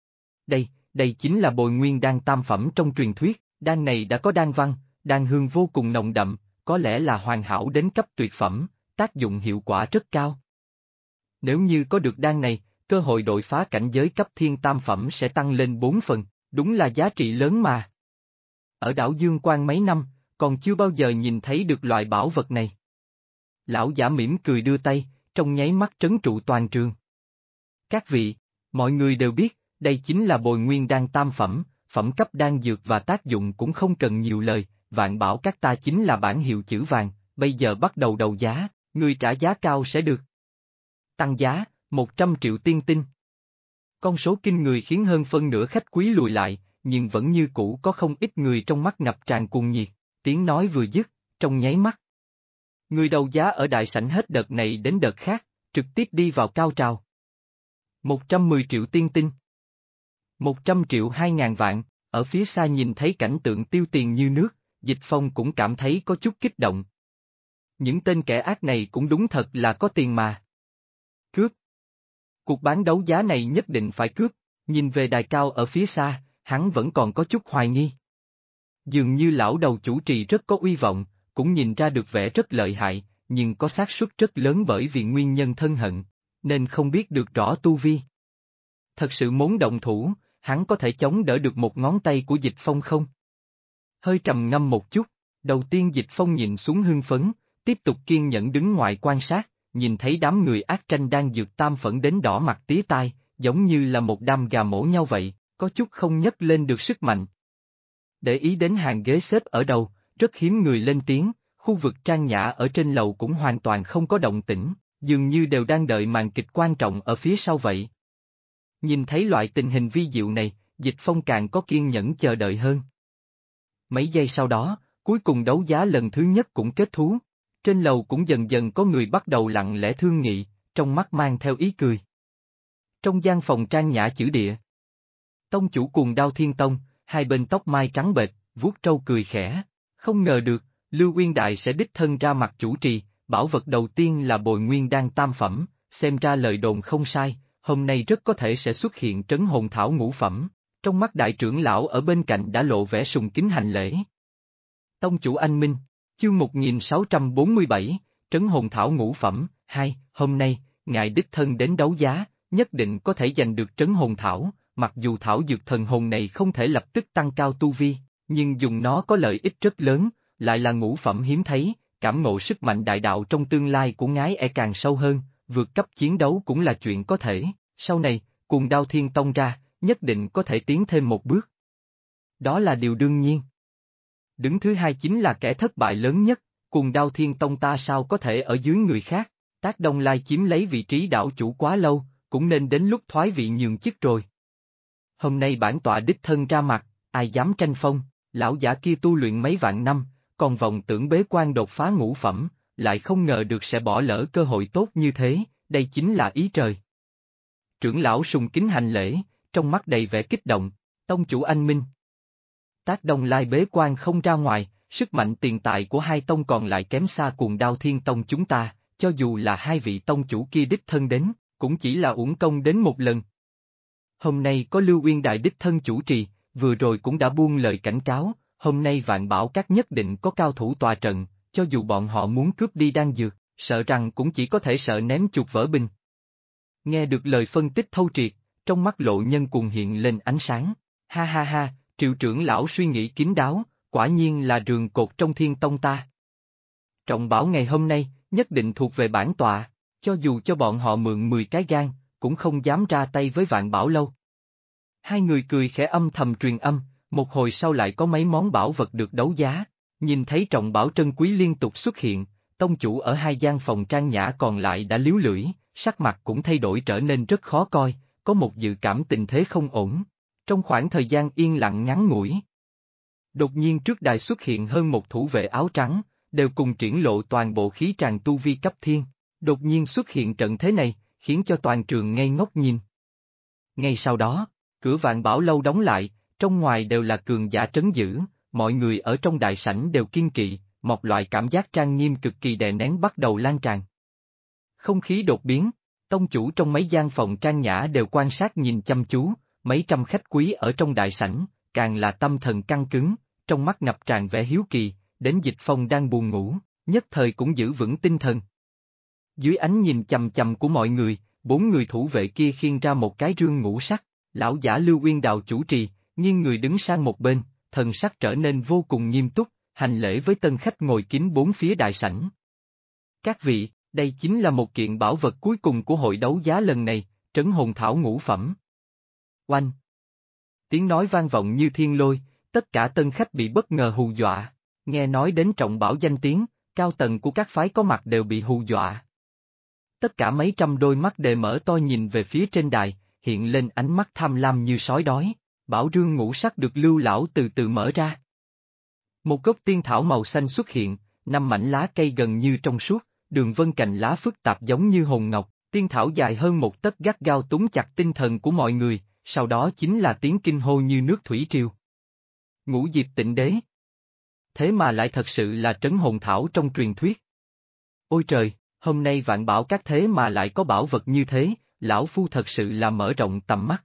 Đây chính là bồi nguyên đan tam phẩm trong truyền thuyết, đan này đã có đan văn, đan hương vô cùng nồng đậm, có lẽ là hoàn hảo đến cấp tuyệt phẩm, tác dụng hiệu quả rất cao. Nếu như có được đan này, cơ hội đột phá cảnh giới cấp thiên tam phẩm sẽ tăng lên 4 phần, đúng là giá trị lớn mà. Ở đảo Dương Quan mấy năm, còn chưa bao giờ nhìn thấy được loại bảo vật này. Lão giả mỉm cười đưa tay, trong nháy mắt trấn trụ toàn trường. Các vị, mọi người đều biết, đây chính là bồi nguyên đan tam phẩm, phẩm cấp đan dược và tác dụng cũng không cần nhiều lời, Vạn Bảo Các ta chính là bản hiệu chữ vàng, bây giờ bắt đầu đấu giá, người trả giá cao sẽ được. Tăng giá, 100 triệu tiên tinh. Con số kinh người khiến hơn phân nửa khách quý lùi lại, nhưng vẫn như cũ có không ít người trong mắt ngập tràn cuồng nhiệt, tiếng nói vừa dứt, trong nháy mắt. Người đấu giá ở đại sảnh hết đợt này đến đợt khác, trực tiếp đi vào cao trào. 110 triệu tiên tinh. 100 triệu 2.000 vạn, ở phía xa nhìn thấy cảnh tượng tiêu tiền như nước, Dịch Phong cũng cảm thấy có chút kích động. Những tên kẻ ác này cũng đúng thật là có tiền mà. Cướp. Cuộc bán đấu giá này nhất định phải cướp, nhìn về đài cao ở phía xa, hắn vẫn còn có chút hoài nghi. Dường như lão đầu chủ trì rất có uy vọng, cũng nhìn ra được vẻ rất lợi hại, nhưng có xác suất rất lớn bởi vì nguyên nhân thân hận, nên không biết được rõ tu vi. Thật sự muốn động thủ, hắn có thể chống đỡ được một ngón tay của Dịch Phong không? Hơi trầm ngâm một chút, đầu tiên Dịch Phong nhìn xuống hưng phấn, tiếp tục kiên nhẫn đứng ngoài quan sát, nhìn thấy đám người ác tranh đang dược tam phẫn đến đỏ mặt tía tai, giống như là một đám gà mổ nhau vậy, có chút không nhấc lên được sức mạnh. Để ý đến hàng ghế xếp ở đầu, rất hiếm người lên tiếng, khu vực trang nhã ở trên lầu cũng hoàn toàn không có động tĩnh, dường như đều đang đợi màn kịch quan trọng ở phía sau vậy. Nhìn thấy loại tình hình vi diệu này, Dịch Phong càng có kiên nhẫn chờ đợi hơn. Mấy giây sau đó, cuối cùng đấu giá lần thứ nhất cũng kết thúc. Trên lầu cũng dần dần có người bắt đầu lặng lẽ thương nghị, trong mắt mang theo ý cười. Trong gian phòng trang nhã chữ địa, tông chủ Cuồng Đao Thiên Tông, hai bên tóc mai trắng bệch, vuốt râu cười khẽ, không ngờ được, Lưu Uyên Đại sẽ đích thân ra mặt chủ trì, bảo vật đầu tiên là bồi nguyên đan tam phẩm, xem ra lời đồn không sai, hôm nay rất có thể sẽ xuất hiện trấn hồn thảo ngũ phẩm, trong mắt đại trưởng lão ở bên cạnh đã lộ vẻ sùng kính hành lễ. Tông chủ anh Minh, chương 1647, trấn hồn thảo ngũ phẩm, 2, hôm nay, ngài đích thân đến đấu giá, nhất định có thể giành được trấn hồn thảo, mặc dù thảo dược thần hồn này không thể lập tức tăng cao tu vi, nhưng dùng nó có lợi ích rất lớn, lại là ngũ phẩm hiếm thấy, cảm ngộ sức mạnh đại đạo trong tương lai của ngái càng sâu hơn, vượt cấp chiến đấu cũng là chuyện có thể, sau này, Cuồng Đao Thiên Tông ra, nhất định có thể tiến thêm một bước. Đó là điều đương nhiên. Đứng thứ hai chính là kẻ thất bại lớn nhất, Cuồng Đao Thiên Tông ta sao có thể ở dưới người khác, Tác Đông Lai chiếm lấy vị trí đảo chủ quá lâu, cũng nên đến lúc thoái vị nhường chức rồi. Hôm nay bản tọa đích thân ra mặt, ai dám tranh phong, lão giả kia tu luyện mấy vạn năm, còn vọng tưởng bế quan đột phá ngũ phẩm, lại không ngờ được sẽ bỏ lỡ cơ hội tốt như thế, đây chính là ý trời. Trưởng lão sùng kính hành lễ, trong mắt đầy vẻ kích động, tông chủ anh Minh. Tác Đông Lai bế quan không ra ngoài, sức mạnh tiền tài của hai tông còn lại kém xa Cuồng Đao Thiên Tông chúng ta, cho dù là hai vị tông chủ kia đích thân đến, cũng chỉ là uổng công đến một lần. Hôm nay có Lưu Uyên Đại đích thân chủ trì, vừa rồi cũng đã buông lời cảnh cáo, hôm nay Vạn Bảo Các nhất định có cao thủ tòa trận, cho dù bọn họ muốn cướp đi đan dược, sợ rằng cũng chỉ có thể sợ ném chuột vỡ bình. Nghe được lời phân tích thâu triệt, trong mắt Lộ Nhân Cuồng hiện lên ánh sáng, ha ha ha, Triệu trưởng lão suy nghĩ kín đáo, quả nhiên là rường cột trong Thiên Tông ta. Trọng bảo ngày hôm nay, nhất định thuộc về bản tọa, cho dù cho bọn họ mượn 10 cái gan, cũng không dám ra tay với Vạn Bảo Lâu. Hai người cười khẽ âm thầm truyền âm, một hồi sau lại có mấy món bảo vật được đấu giá, nhìn thấy trọng bảo trân quý liên tục xuất hiện, tông chủ ở hai gian phòng trang nhã còn lại đã líu lưỡi, sắc mặt cũng thay đổi trở nên rất khó coi, có một dự cảm tình thế không ổn. Trong khoảng thời gian yên lặng ngắn ngủi, đột nhiên trước đài xuất hiện hơn một thủ vệ áo trắng, đều cùng triển lộ toàn bộ khí tràn tu vi cấp thiên, đột nhiên xuất hiện trận thế này, khiến cho toàn trường ngây ngốc nhìn. Ngay sau đó, cửa Vạn Bảo Lâu đóng lại, trong ngoài đều là cường giả trấn giữ, mọi người ở trong đại sảnh đều kiên kỵ, một loại cảm giác trang nghiêm cực kỳ đè nén bắt đầu lan tràn. Không khí đột biến, tông chủ trong mấy gian phòng trang nhã đều quan sát nhìn chăm chú, mấy trăm khách quý ở trong đại sảnh, càng là tâm thần căng cứng, trong mắt ngập tràn vẻ hiếu kỳ, đến Dịch Phong đang buồn ngủ, nhất thời cũng giữ vững tinh thần. Dưới ánh nhìn chằm chằm của mọi người, 4 người thủ vệ kia khiêng ra một cái rương ngũ sắc, lão giả Lưu Uyên Đào chủ trì, nghiêng người đứng sang một bên, thần sắc trở nên vô cùng nghiêm túc, hành lễ với tân khách ngồi kín bốn phía đại sảnh. Các vị, đây chính là một kiện bảo vật cuối cùng của hội đấu giá lần này, trấn hồn thảo ngũ phẩm. Oanh! Tiếng nói vang vọng như thiên lôi, tất cả tân khách bị bất ngờ hù dọa, nghe nói đến trọng bảo danh tiếng, cao tầng của các phái có mặt đều bị hù dọa. Tất cả mấy trăm đôi mắt đều mở to nhìn về phía trên đài, hiện lên ánh mắt tham lam như sói đói, bảo rương ngũ sắc được Lưu lão từ từ mở ra. Một gốc tiên thảo màu xanh xuất hiện, 5 mảnh lá cây gần như trong suốt, đường vân cành lá phức tạp giống như hồn ngọc, tiên thảo dài hơn một tấc gắt gao túng chặt tinh thần của mọi người, sau đó chính là tiếng kinh hô như nước thủy triều. Ngũ Diệp Tịnh Đế. Thế mà lại thật sự là trấn hồn thảo trong truyền thuyết. Ôi trời, hôm nay Vạn Bảo Các thế mà lại có bảo vật như thế, lão phu thật sự là mở rộng tầm mắt.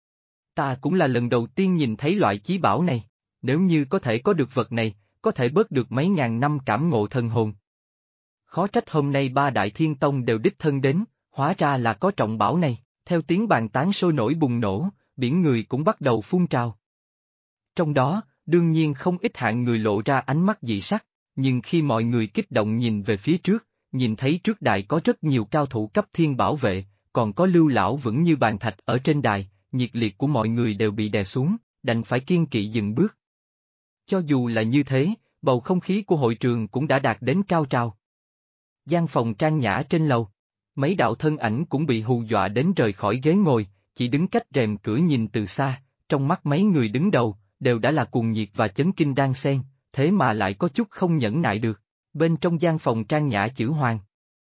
Ta cũng là lần đầu tiên nhìn thấy loại chí bảo này, nếu như có thể có được vật này, có thể bớt được mấy ngàn năm cảm ngộ thần hồn. Khó trách hôm nay 3 đại thiên tông đều đích thân đến, hóa ra là có trọng bảo này, theo tiếng bàn tán sôi nổi bùng nổ, biển người cũng bắt đầu phun trào. Trong đó, đương nhiên không ít hạng người lộ ra ánh mắt dị sắc, nhưng khi mọi người kích động nhìn về phía trước, nhìn thấy trước đài có rất nhiều cao thủ cấp thiên bảo vệ, còn có Lưu lão vững như bàn thạch ở trên đài, nhiệt liệt của mọi người đều bị đè xuống, đành phải kiên kỵ dừng bước. Cho dù là như thế, bầu không khí của hội trường cũng đã đạt đến cao trào. Gian phòng trang nhã trên lầu, mấy đạo thân ảnh cũng bị hù dọa đến rời khỏi ghế ngồi, chỉ đứng cách rèm cửa nhìn từ xa, trong mắt mấy người đứng đầu, đều đã là cuồng nhiệt và chấn kinh đan xen, thế mà lại có chút không nhẫn nại được. Bên trong gian phòng trang nhã chữ hoàng,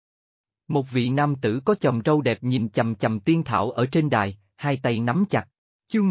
một vị nam tử có chòm râu đẹp nhìn chằm chằm tiên thảo ở trên đài, hai tay nắm chặt. Chương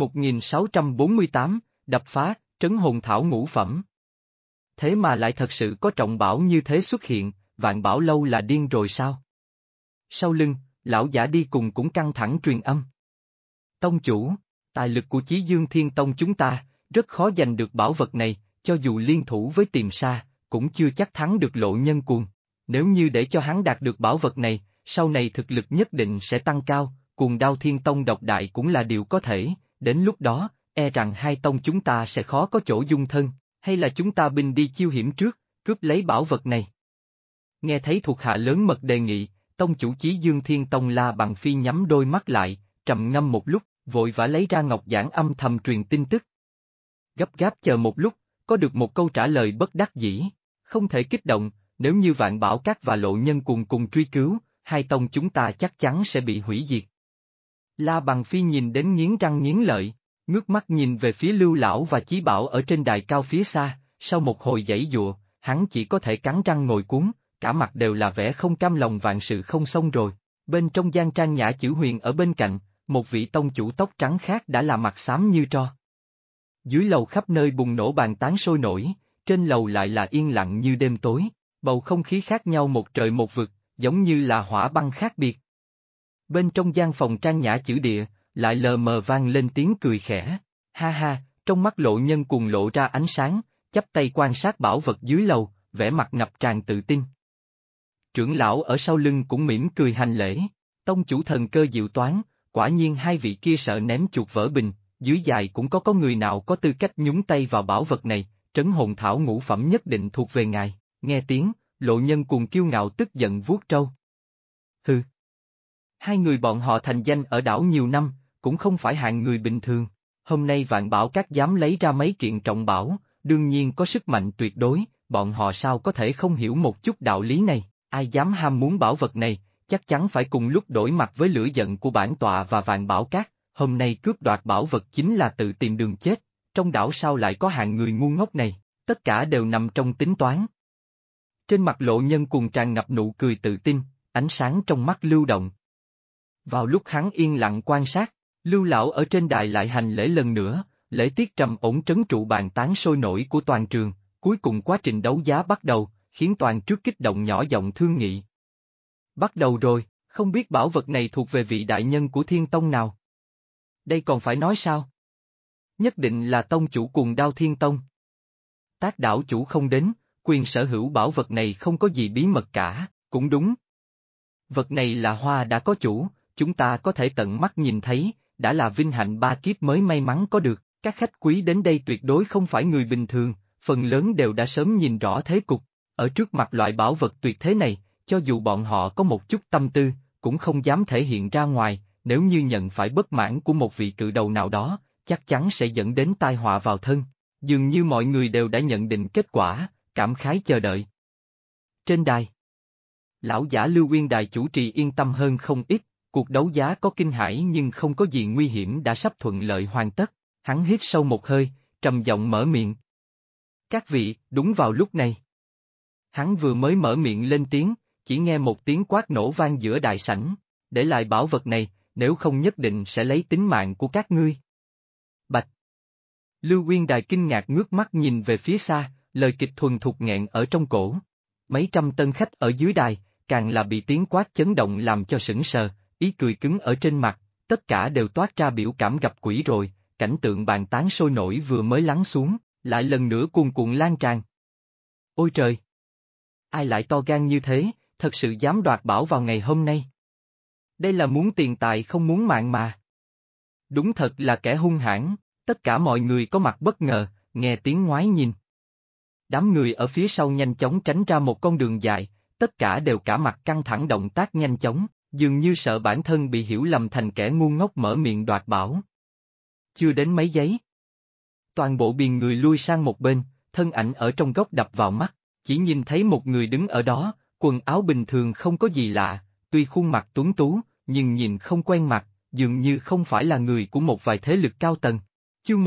1648, đập phá, trấn hồn thảo ngũ phẩm. Thế mà lại thật sự có trọng bảo như thế xuất hiện, Vạn Bảo Lâu là điên rồi sao? Sau lưng, lão giả đi cùng cũng căng thẳng truyền âm. Tông chủ, tài lực của Chí Dương Thiên Tông chúng ta, rất khó giành được bảo vật này, cho dù liên thủ với Tiềm Sa, cũng chưa chắc thắng được Lộ Nhân Cuồng. Nếu như để cho hắn đạt được bảo vật này, sau này thực lực nhất định sẽ tăng cao, Cuồng Đao Thiên Tông độc đại cũng là điều có thể, đến lúc đó, e rằng hai tông chúng ta sẽ khó có chỗ dung thân, hay là chúng ta binh đi chiêu hiểm trước, cướp lấy bảo vật này. Nghe thấy thuộc hạ lớn mật đề nghị, tông chủ Chí Dương Thiên Tông La Bằng Phi nhắm đôi mắt lại, trầm ngâm một lúc, vội vã lấy ra ngọc giản âm thầm truyền tin tức. Gấp gáp chờ một lúc, có được một câu trả lời bất đắc dĩ, không thể kích động, nếu như Vạn Bảo Các và Lộ Nhân cùng truy cứu, hai tông chúng ta chắc chắn sẽ bị hủy diệt. La Bằng Phi nhìn đến nghiến răng nghiến lợi, ngước mắt nhìn về phía Lưu lão và Chí Bảo ở trên đài cao phía xa, sau một hồi giãy giụa, hắn chỉ có thể cắn răng ngồi cuống, cả mặt đều là vẻ không cam lòng vạn sự không xong rồi. Bên trong gian trang nhã chữ huyền ở bên cạnh, một vị tông chủ tóc trắng khác đã là mặt xám như tro. Dưới lầu khắp nơi bùng nổ bàn tán sôi nổi, trên lầu lại là yên lặng như đêm tối, bầu không khí khác nhau một trời một vực, giống như là hỏa băng khác biệt. Bên trong gian phòng trang nhã chữ địa, lại lờ mờ vang lên tiếng cười khẽ, ha ha, trong mắt Lộ Nhân cùng lộ ra ánh sáng, chắp tay quan sát bảo vật dưới lầu, vẻ mặt ngập tràn tự tin. Trưởng lão ở sau lưng cũng mỉm cười hành lễ, tông chủ thần cơ diệu toán, quả nhiên hai vị kia sợ ném chuột vỡ bình, dưới dài cũng có người nào có tư cách nhúng tay vào bảo vật này, trấn hồn thảo ngũ phẩm nhất định thuộc về ngài, nghe tiếng, Lộ Nhân cùng kiêu ngạo tức giận vuốt trâu. Hừ. Hai người bọn họ thành danh ở đảo nhiều năm, cũng không phải hạng người bình thường, hôm nay Vạn Bảo Các dám lấy ra mấy kiện trọng bảo, đương nhiên có sức mạnh tuyệt đối, bọn họ sao có thể không hiểu một chút đạo lý này, ai dám ham muốn bảo vật này, chắc chắn phải cùng lúc đổi mặt với lửa giận của bản tọa và Vạn Bảo Các, hôm nay cướp đoạt bảo vật chính là tự tìm đường chết, trong đảo sao lại có hạng người ngu ngốc này, tất cả đều nằm trong tính toán. Trên mặt Lộ Nhân cùng tràn ngập nụ cười tự tin, ánh sáng trong mắt lưu động. Vào lúc hắn yên lặng quan sát, Lưu lão ở trên đài lại hành lễ lần nữa, lễ tiết trầm ổn trấn trụ bàn tán sôi nổi của toàn trường, cuối cùng quá trình đấu giá bắt đầu, khiến toàn trước kích động nhỏ giọng thương nghị. Bắt đầu rồi, không biết bảo vật này thuộc về vị đại nhân của Thiên Tông nào? Đây còn phải nói sao? Nhất định là tông chủ Cuồng Đao Thiên Tông. Tác đảo chủ không đến, quyền sở hữu bảo vật này không có gì bí mật cả, cũng đúng. Vật này là hoa đã có chủ, chúng ta có thể tận mắt nhìn thấy, đã là vinh hạnh ba kiếp mới may mắn có được, các khách quý đến đây tuyệt đối không phải người bình thường, phần lớn đều đã sớm nhìn rõ thế cục, ở trước mặt loại bảo vật tuyệt thế này, cho dù bọn họ có một chút tâm tư, cũng không dám thể hiện ra ngoài, nếu như nhận phải bất mãn của một vị cự đầu nào đó, chắc chắn sẽ dẫn đến tai họa vào thân. Dường như mọi người đều đã nhận định kết quả, cảm khái chờ đợi. Trên đài, lão giả Lưu Uyên Đài chủ trì yên tâm hơn không ít, cuộc đấu giá có kinh hãi nhưng không có gì nguy hiểm đã sắp thuận lợi hoàn tất, hắn hít sâu một hơi, trầm giọng mở miệng. Các vị, đúng vào lúc này. Hắn vừa mới mở miệng lên tiếng, chỉ nghe một tiếng quát nổ vang giữa đại sảnh, để lại bảo vật này, nếu không nhất định sẽ lấy tính mạng của các ngươi. Bạch. Lưu Uyên Đài kinh ngạc ngước mắt nhìn về phía xa, lời kịch thuần thục nghẹn ở trong cổ. Mấy trăm tân khách ở dưới đài, càng là bị tiếng quát chấn động làm cho sững sờ, ý cười cứng ở trên mặt, tất cả đều toát ra biểu cảm gặp quỷ rồi, cảnh tượng bàn tán sôi nổi vừa mới lắng xuống, lại lần nữa cuồn cuộn lan tràn. Ôi trời! Ai lại to gan như thế, thật sự dám đoạt bảo vào ngày hôm nay? Đây là muốn tiền tài không muốn mạng mà. Đúng thật là kẻ hung hãn, tất cả mọi người có mặt bất ngờ, nghe tiếng ngoái nhìn. Đám người ở phía sau nhanh chóng tránh ra một con đường dài, tất cả đều cả mặt căng thẳng động tác nhanh chóng, dường như sợ bản thân bị hiểu lầm thành kẻ ngu ngốc mở miệng đoạt bảo. Chưa đến mấy giây. Toàn bộ biền người lui sang một bên, thân ảnh ở trong góc đập vào mắt, chỉ nhìn thấy một người đứng ở đó, quần áo bình thường không có gì lạ, tuy khuôn mặt tuấn tú, nhưng nhìn không quen mặt, dường như không phải là người của một vài thế lực cao tầng. Chương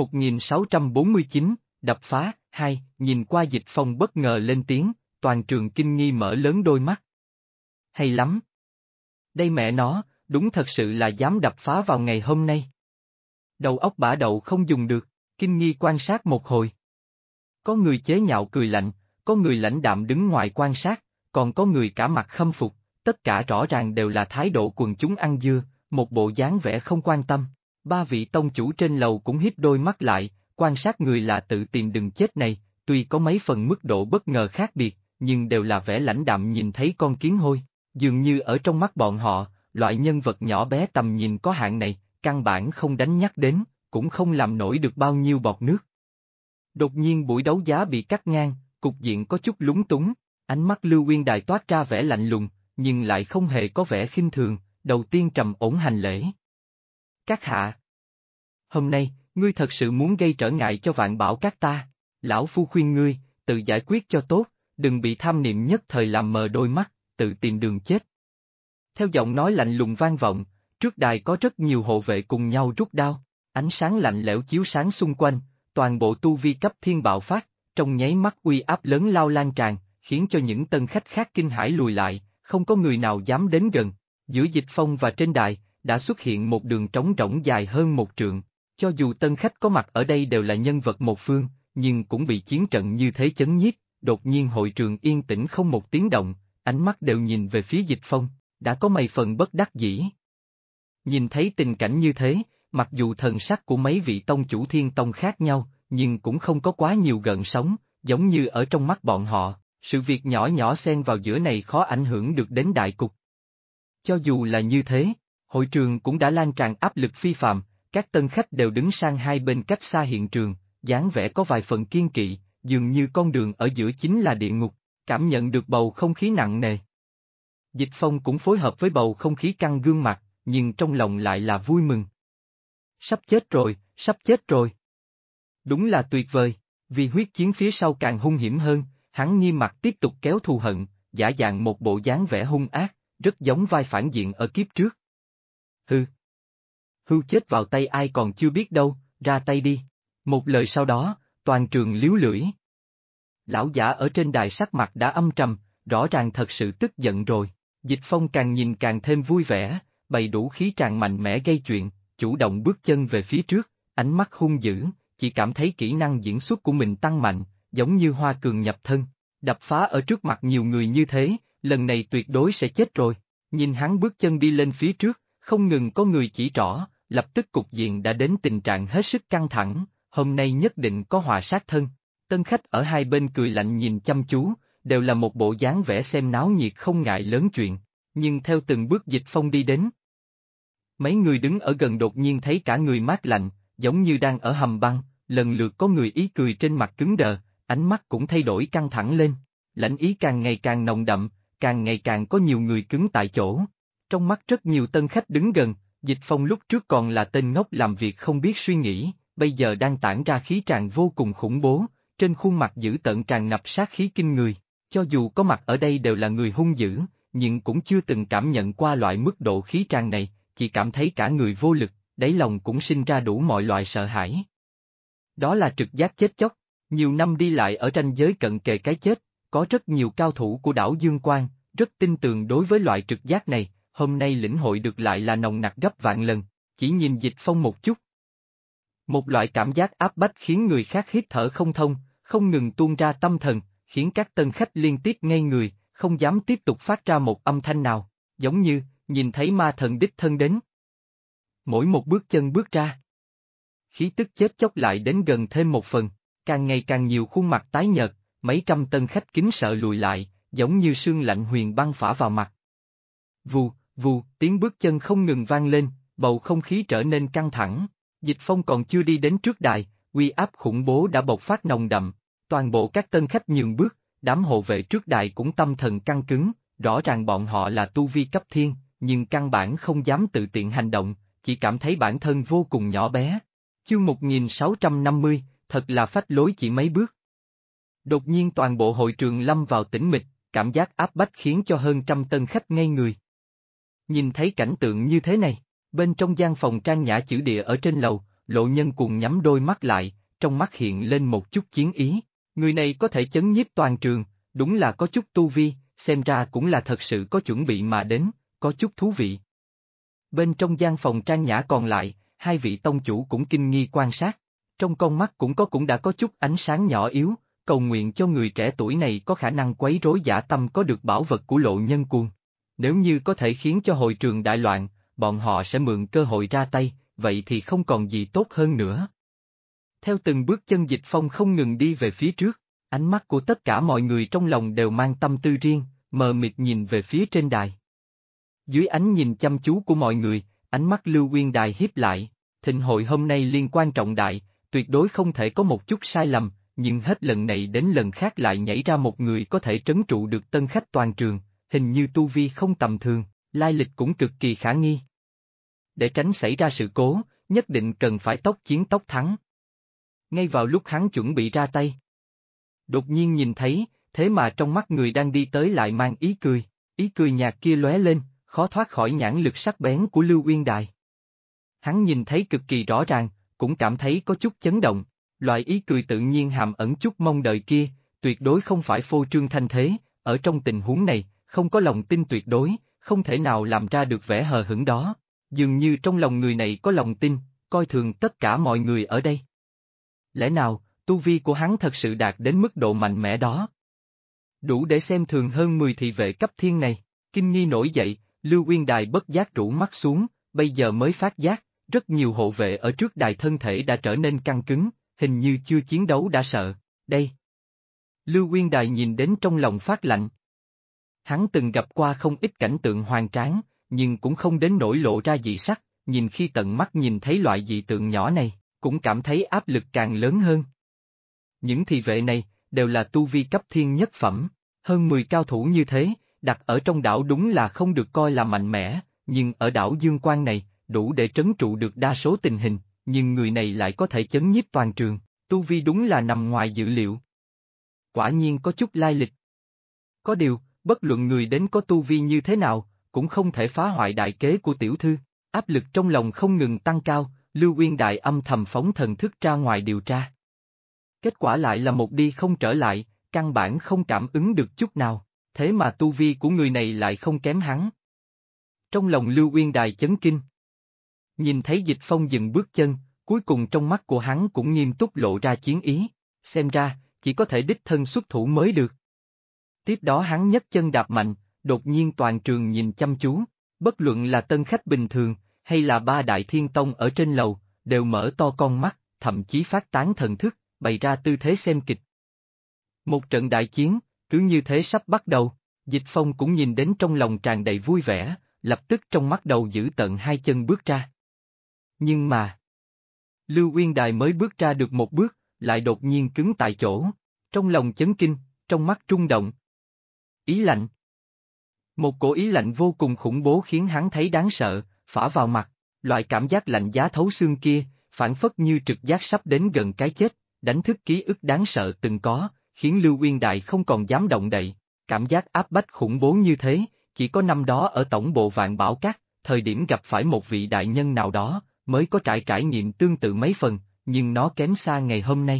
1649, đập phá, 2, nhìn qua Dịch Phong bất ngờ lên tiếng, toàn trường kinh nghi mở lớn đôi mắt. Hay lắm! Đây mẹ nó, đúng thật sự là dám đập phá vào ngày hôm nay. Đầu óc bả đậu không dùng được, kinh nghi quan sát một hồi. Có người chế nhạo cười lạnh, có người lãnh đạm đứng ngoài quan sát, còn có người cả mặt khâm phục, tất cả rõ ràng đều là thái độ quần chúng ăn dưa, một bộ dáng vẻ không quan tâm. Ba vị tông chủ trên lầu cũng híp đôi mắt lại, quan sát người là tự tìm đường chết này, tuy có mấy phần mức độ bất ngờ khác biệt, nhưng đều là vẻ lãnh đạm nhìn thấy con kiến hôi, dường như ở trong mắt bọn họ, loại nhân vật nhỏ bé tầm nhìn có hạn này, căn bản không đánh nhắc đến, cũng không làm nổi được bao nhiêu bọt nước. Đột nhiên buổi đấu giá bị cắt ngang, cục diện có chút lúng túng, ánh mắt Lưu Uyên Đài toát ra vẻ lạnh lùng, nhưng lại không hề có vẻ khinh thường, đầu tiên trầm ổn hành lễ. Các hạ! Hôm nay, ngươi thật sự muốn gây trở ngại cho Vạn Bảo Các ta, lão phu khuyên ngươi, tự giải quyết cho tốt, đừng bị tham niệm nhất thời làm mờ đôi mắt, tự tìm đường chết. Theo giọng nói lạnh lùng vang vọng, trước đài có rất nhiều hộ vệ cùng nhau rút đao, ánh sáng lạnh lẽo chiếu sáng xung quanh, toàn bộ tu vi cấp thiên bạo phát, trong nháy mắt uy áp lớn lao lan tràn, khiến cho những tân khách khác kinh hãi lùi lại, không có người nào dám đến gần. Giữa Dịch Phong và trên đài, đã xuất hiện một đường trống rỗng dài hơn một trượng. Cho dù tân khách có mặt ở đây đều là nhân vật một phương, nhưng cũng bị chiến trận như thế chấn nhiếp, đột nhiên hội trường yên tĩnh không một tiếng động, ánh mắt đều nhìn về phía Dịch Phong, đã có mấy phần bất đắc dĩ. Nhìn thấy tình cảnh như thế, mặc dù thần sắc của mấy vị tông chủ thiên tông khác nhau, nhưng cũng không có quá nhiều gợn sóng, giống như ở trong mắt bọn họ, sự việc nhỏ nhỏ xen vào giữa này khó ảnh hưởng được đến đại cục. Cho dù là như thế, hội trường cũng đã lan tràn áp lực phi phàm, các tân khách đều đứng sang hai bên cách xa hiện trường, dáng vẻ có vài phần kiên kỵ, dường như con đường ở giữa chính là địa ngục, cảm nhận được bầu không khí nặng nề. Dịch Phong cũng phối hợp với bầu không khí căng gương mặt, nhưng trong lòng lại là vui mừng. Sắp chết rồi, sắp chết rồi. Đúng là tuyệt vời, vì huyết chiến phía sau càng hung hiểm hơn, hắn nghiêm mặt tiếp tục kéo thù hận, giả dạng một bộ dáng vẻ hung ác, rất giống vai phản diện ở kiếp trước. Hư. Hưu chết vào tay ai còn chưa biết đâu, ra tay đi. Một lời sau đó, toàn trường líu lưỡi. Lão giả ở trên đài sắc mặt đã âm trầm, rõ ràng thật sự tức giận rồi. Dịch Phong càng nhìn càng thêm vui vẻ, bày đủ khí tràn mạnh mẽ gây chuyện, chủ động bước chân về phía trước, ánh mắt hung dữ, chỉ cảm thấy kỹ năng diễn xuất của mình tăng mạnh, giống như hoa cường nhập thân, đập phá ở trước mặt nhiều người như thế, lần này tuyệt đối sẽ chết rồi. Nhìn hắn bước chân đi lên phía trước, không ngừng có người chỉ trỏ, lập tức cục diện đã đến tình trạng hết sức căng thẳng, hôm nay nhất định có họa sát thân. Tân khách ở hai bên cười lạnh nhìn chăm chú, đều là một bộ dáng vẻ xem náo nhiệt không ngại lớn chuyện, nhưng theo từng bước Dịch Phong đi đến. Mấy người đứng ở gần đột nhiên thấy cả người mát lạnh, giống như đang ở hầm băng, lần lượt có người ý cười trên mặt cứng đờ, ánh mắt cũng thay đổi căng thẳng lên, lãnh ý càng ngày càng nồng đậm, càng ngày càng có nhiều người cứng tại chỗ. Trong mắt rất nhiều tân khách đứng gần, Dịch Phong lúc trước còn là tên ngốc làm việc không biết suy nghĩ, bây giờ đang tản ra khí tràn vô cùng khủng bố, trên khuôn mặt dữ tợn tràn ngập sát khí kinh người, cho dù có mặt ở đây đều là người hung dữ, nhưng cũng chưa từng cảm nhận qua loại mức độ khí tràn này, chỉ cảm thấy cả người vô lực, đáy lòng cũng sinh ra đủ mọi loại sợ hãi. Đó là trực giác chết chóc, nhiều năm đi lại ở ranh giới cận kề cái chết, có rất nhiều cao thủ của đảo Dương Quang, rất tin tưởng đối với loại trực giác này, hôm nay lĩnh hội được lại là nồng nặc gấp vạn lần, chỉ nhìn Dịch Phong một chút. Một loại cảm giác áp bách khiến người khác hít thở không thông, không ngừng tuôn ra tâm thần, khiến các tân khách liên tiếp ngây người, không dám tiếp tục phát ra một âm thanh nào, giống như, nhìn thấy ma thần đích thân đến. Mỗi một bước chân bước ra, khí tức chết chóc lại đến gần thêm một phần, càng ngày càng nhiều khuôn mặt tái nhợt, mấy trăm tân khách kính sợ lùi lại, giống như sương lạnh huyền băng phả vào mặt. Vù, vù, tiếng bước chân không ngừng vang lên, bầu không khí trở nên căng thẳng. Dịch Phong còn chưa đi đến trước đài, uy áp khủng bố đã bộc phát nồng đậm, toàn bộ các tân khách nhường bước, đám hộ vệ trước đài cũng tâm thần căng cứng, rõ ràng bọn họ là tu vi cấp thiên, nhưng căn bản không dám tự tiện hành động, chỉ cảm thấy bản thân vô cùng nhỏ bé. Chương 1650, thật là phách lối chỉ mấy bước. Đột nhiên toàn bộ hội trường lâm vào tĩnh mịch, cảm giác áp bách khiến cho hơn trăm tân khách ngây người. Nhìn thấy cảnh tượng như thế này, bên trong gian phòng trang nhã chữ địa ở trên lầu, Lộ Nhân cùng nhắm đôi mắt lại, trong mắt hiện lên một chút chiến ý, người này có thể chấn nhiếp toàn trường, đúng là có chút tu vi, xem ra cũng là thật sự có chuẩn bị mà đến, có chút thú vị. Bên trong gian phòng trang nhã còn lại, hai vị tông chủ cũng kinh nghi quan sát, trong con mắt cũng đã có chút ánh sáng nhỏ yếu, cầu nguyện cho người trẻ tuổi này có khả năng quấy rối dã tâm có được bảo vật của Lộ Nhân Cuồng. Nếu như có thể khiến cho hội trường đại loạn, bọn họ sẽ mượn cơ hội ra tay, vậy thì không còn gì tốt hơn nữa. Theo từng bước chân Dịch Phong không ngừng đi về phía trước, ánh mắt của tất cả mọi người trong lòng đều mang tâm tư riêng, mờ mịt nhìn về phía trên đài. Dưới ánh nhìn chăm chú của mọi người, ánh mắt Lưu Uyên Đài hiếp lại, thịnh hội hôm nay liên quan trọng đại, tuyệt đối không thể có một chút sai lầm, nhưng hết lần này đến lần khác lại nhảy ra một người có thể trấn trụ được tân khách toàn trường, hình như tu vi không tầm thường, lai lịch cũng cực kỳ khả nghi. Để tránh xảy ra sự cố, nhất định cần phải tốc chiến tốc thắng. Ngay vào lúc hắn chuẩn bị ra tay, đột nhiên nhìn thấy, thế mà trong mắt người đang đi tới lại mang ý cười nhạt kia lóe lên, khó thoát khỏi nhãn lực sắc bén của Lưu Uyên Đài. Hắn nhìn thấy cực kỳ rõ ràng, cũng cảm thấy có chút chấn động, loại ý cười tự nhiên hàm ẩn chút mong đợi kia, tuyệt đối không phải phô trương thanh thế, ở trong tình huống này, không có lòng tin tuyệt đối, không thể nào làm ra được vẻ hờ hững đó, dường như trong lòng người này có lòng tin, coi thường tất cả mọi người ở đây. Lẽ nào, Tu vi của hắn thật sự đạt đến mức độ mạnh mẽ đó. Đủ để xem thường hơn 10 thị vệ cấp thiên này. Kinh nghi nổi dậy, Lưu Uyên Đài bất giác rũ mắt xuống, bây giờ mới phát giác, rất nhiều hộ vệ ở trước đài thân thể đã trở nên căng cứng, hình như chưa chiến đấu đã sợ. Đây. Lưu Uyên Đài nhìn đến trong lòng phát lạnh. Hắn từng gặp qua không ít cảnh tượng hoành tráng, nhưng cũng không đến nỗi lộ ra dị sắc, nhìn khi tận mắt nhìn thấy loại dị tượng nhỏ này, cũng cảm thấy áp lực càng lớn hơn. Những thị vệ này, đều là tu vi cấp thiên nhất phẩm, hơn 10 cao thủ như thế, đặt ở trong đảo đúng là không được coi là mạnh mẽ, nhưng ở đảo Dương Quang này, đủ để trấn trụ được đa số tình hình, nhưng người này lại có thể chấn nhiếp toàn trường, tu vi đúng là nằm ngoài dự liệu. Quả nhiên có chút lai lịch. Có điều, bất luận người đến có tu vi như thế nào, cũng không thể phá hoại đại kế của tiểu thư, áp lực trong lòng không ngừng tăng cao, Lưu Uyên Đại âm thầm phóng thần thức ra ngoài điều tra. Kết quả lại là một đi không trở lại, căn bản không cảm ứng được chút nào, thế mà tu vi của người này lại không kém hắn. Trong lòng Lưu Uyên Đài chấn kinh. Nhìn thấy Dịch Phong dừng bước chân, cuối cùng trong mắt của hắn cũng nghiêm túc lộ ra chiến ý, xem ra, chỉ có thể đích thân xuất thủ mới được. Tiếp đó hắn nhấc chân đạp mạnh, đột nhiên toàn trường nhìn chăm chú, bất luận là tân khách bình thường, hay là ba đại thiên tông ở trên lầu, đều mở to con mắt, thậm chí phát tán thần thức, bày ra tư thế xem kịch. Một trận đại chiến, cứ như thế sắp bắt đầu, Dịch Phong cũng nhìn đến trong lòng tràn đầy vui vẻ, lập tức trong mắt đầu giữ tận hai chân bước ra. Nhưng mà, Lưu Uyên Đài mới bước ra được một bước, lại đột nhiên cứng tại chỗ, trong lòng chấn kinh, trong mắt rung động. Ý lạnh. Một cổ ý lạnh vô cùng khủng bố khiến hắn thấy đáng sợ, phả vào mặt, loại cảm giác lạnh giá thấu xương kia, phảng phất như trực giác sắp đến gần cái chết, đánh thức ký ức đáng sợ từng có, khiến Lưu Uyên Đại không còn dám động đậy. Cảm giác áp bách khủng bố như thế, chỉ có năm đó ở tổng bộ Vạn Bảo Các, thời điểm gặp phải một vị đại nhân nào đó, mới có trải nghiệm tương tự mấy phần, nhưng nó kém xa ngày hôm nay.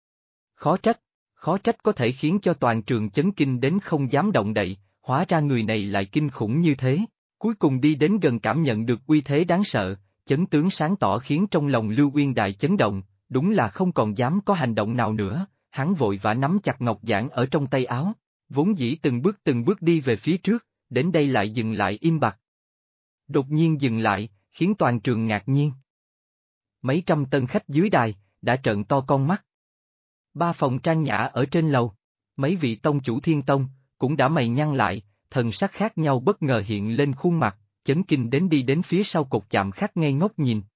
Khó trách có thể khiến cho toàn trường chấn kinh đến không dám động đậy, hóa ra người này lại kinh khủng như thế. Cuối cùng đi đến gần cảm nhận được uy thế đáng sợ, chấn tướng sáng tỏ khiến trong lòng Lưu Uyên Đại chấn động, đúng là không còn dám có hành động nào nữa, hắn vội vã nắm chặt ngọc giản ở trong tay áo, vốn dĩ từng bước đi về phía trước, đến đây lại dừng lại im bặt. Đột nhiên dừng lại, khiến toàn trường ngạc nhiên. Mấy trăm tân khách dưới đài, đã trợn to con mắt. Ba phòng trang nhã ở trên lầu, mấy vị tông chủ thiên tông, cũng đã mày nhăn lại, thần sắc khác nhau bất ngờ hiện lên khuôn mặt, chấn kinh đến đi đến phía sau cột chạm khắc ngây ngốc nhìn.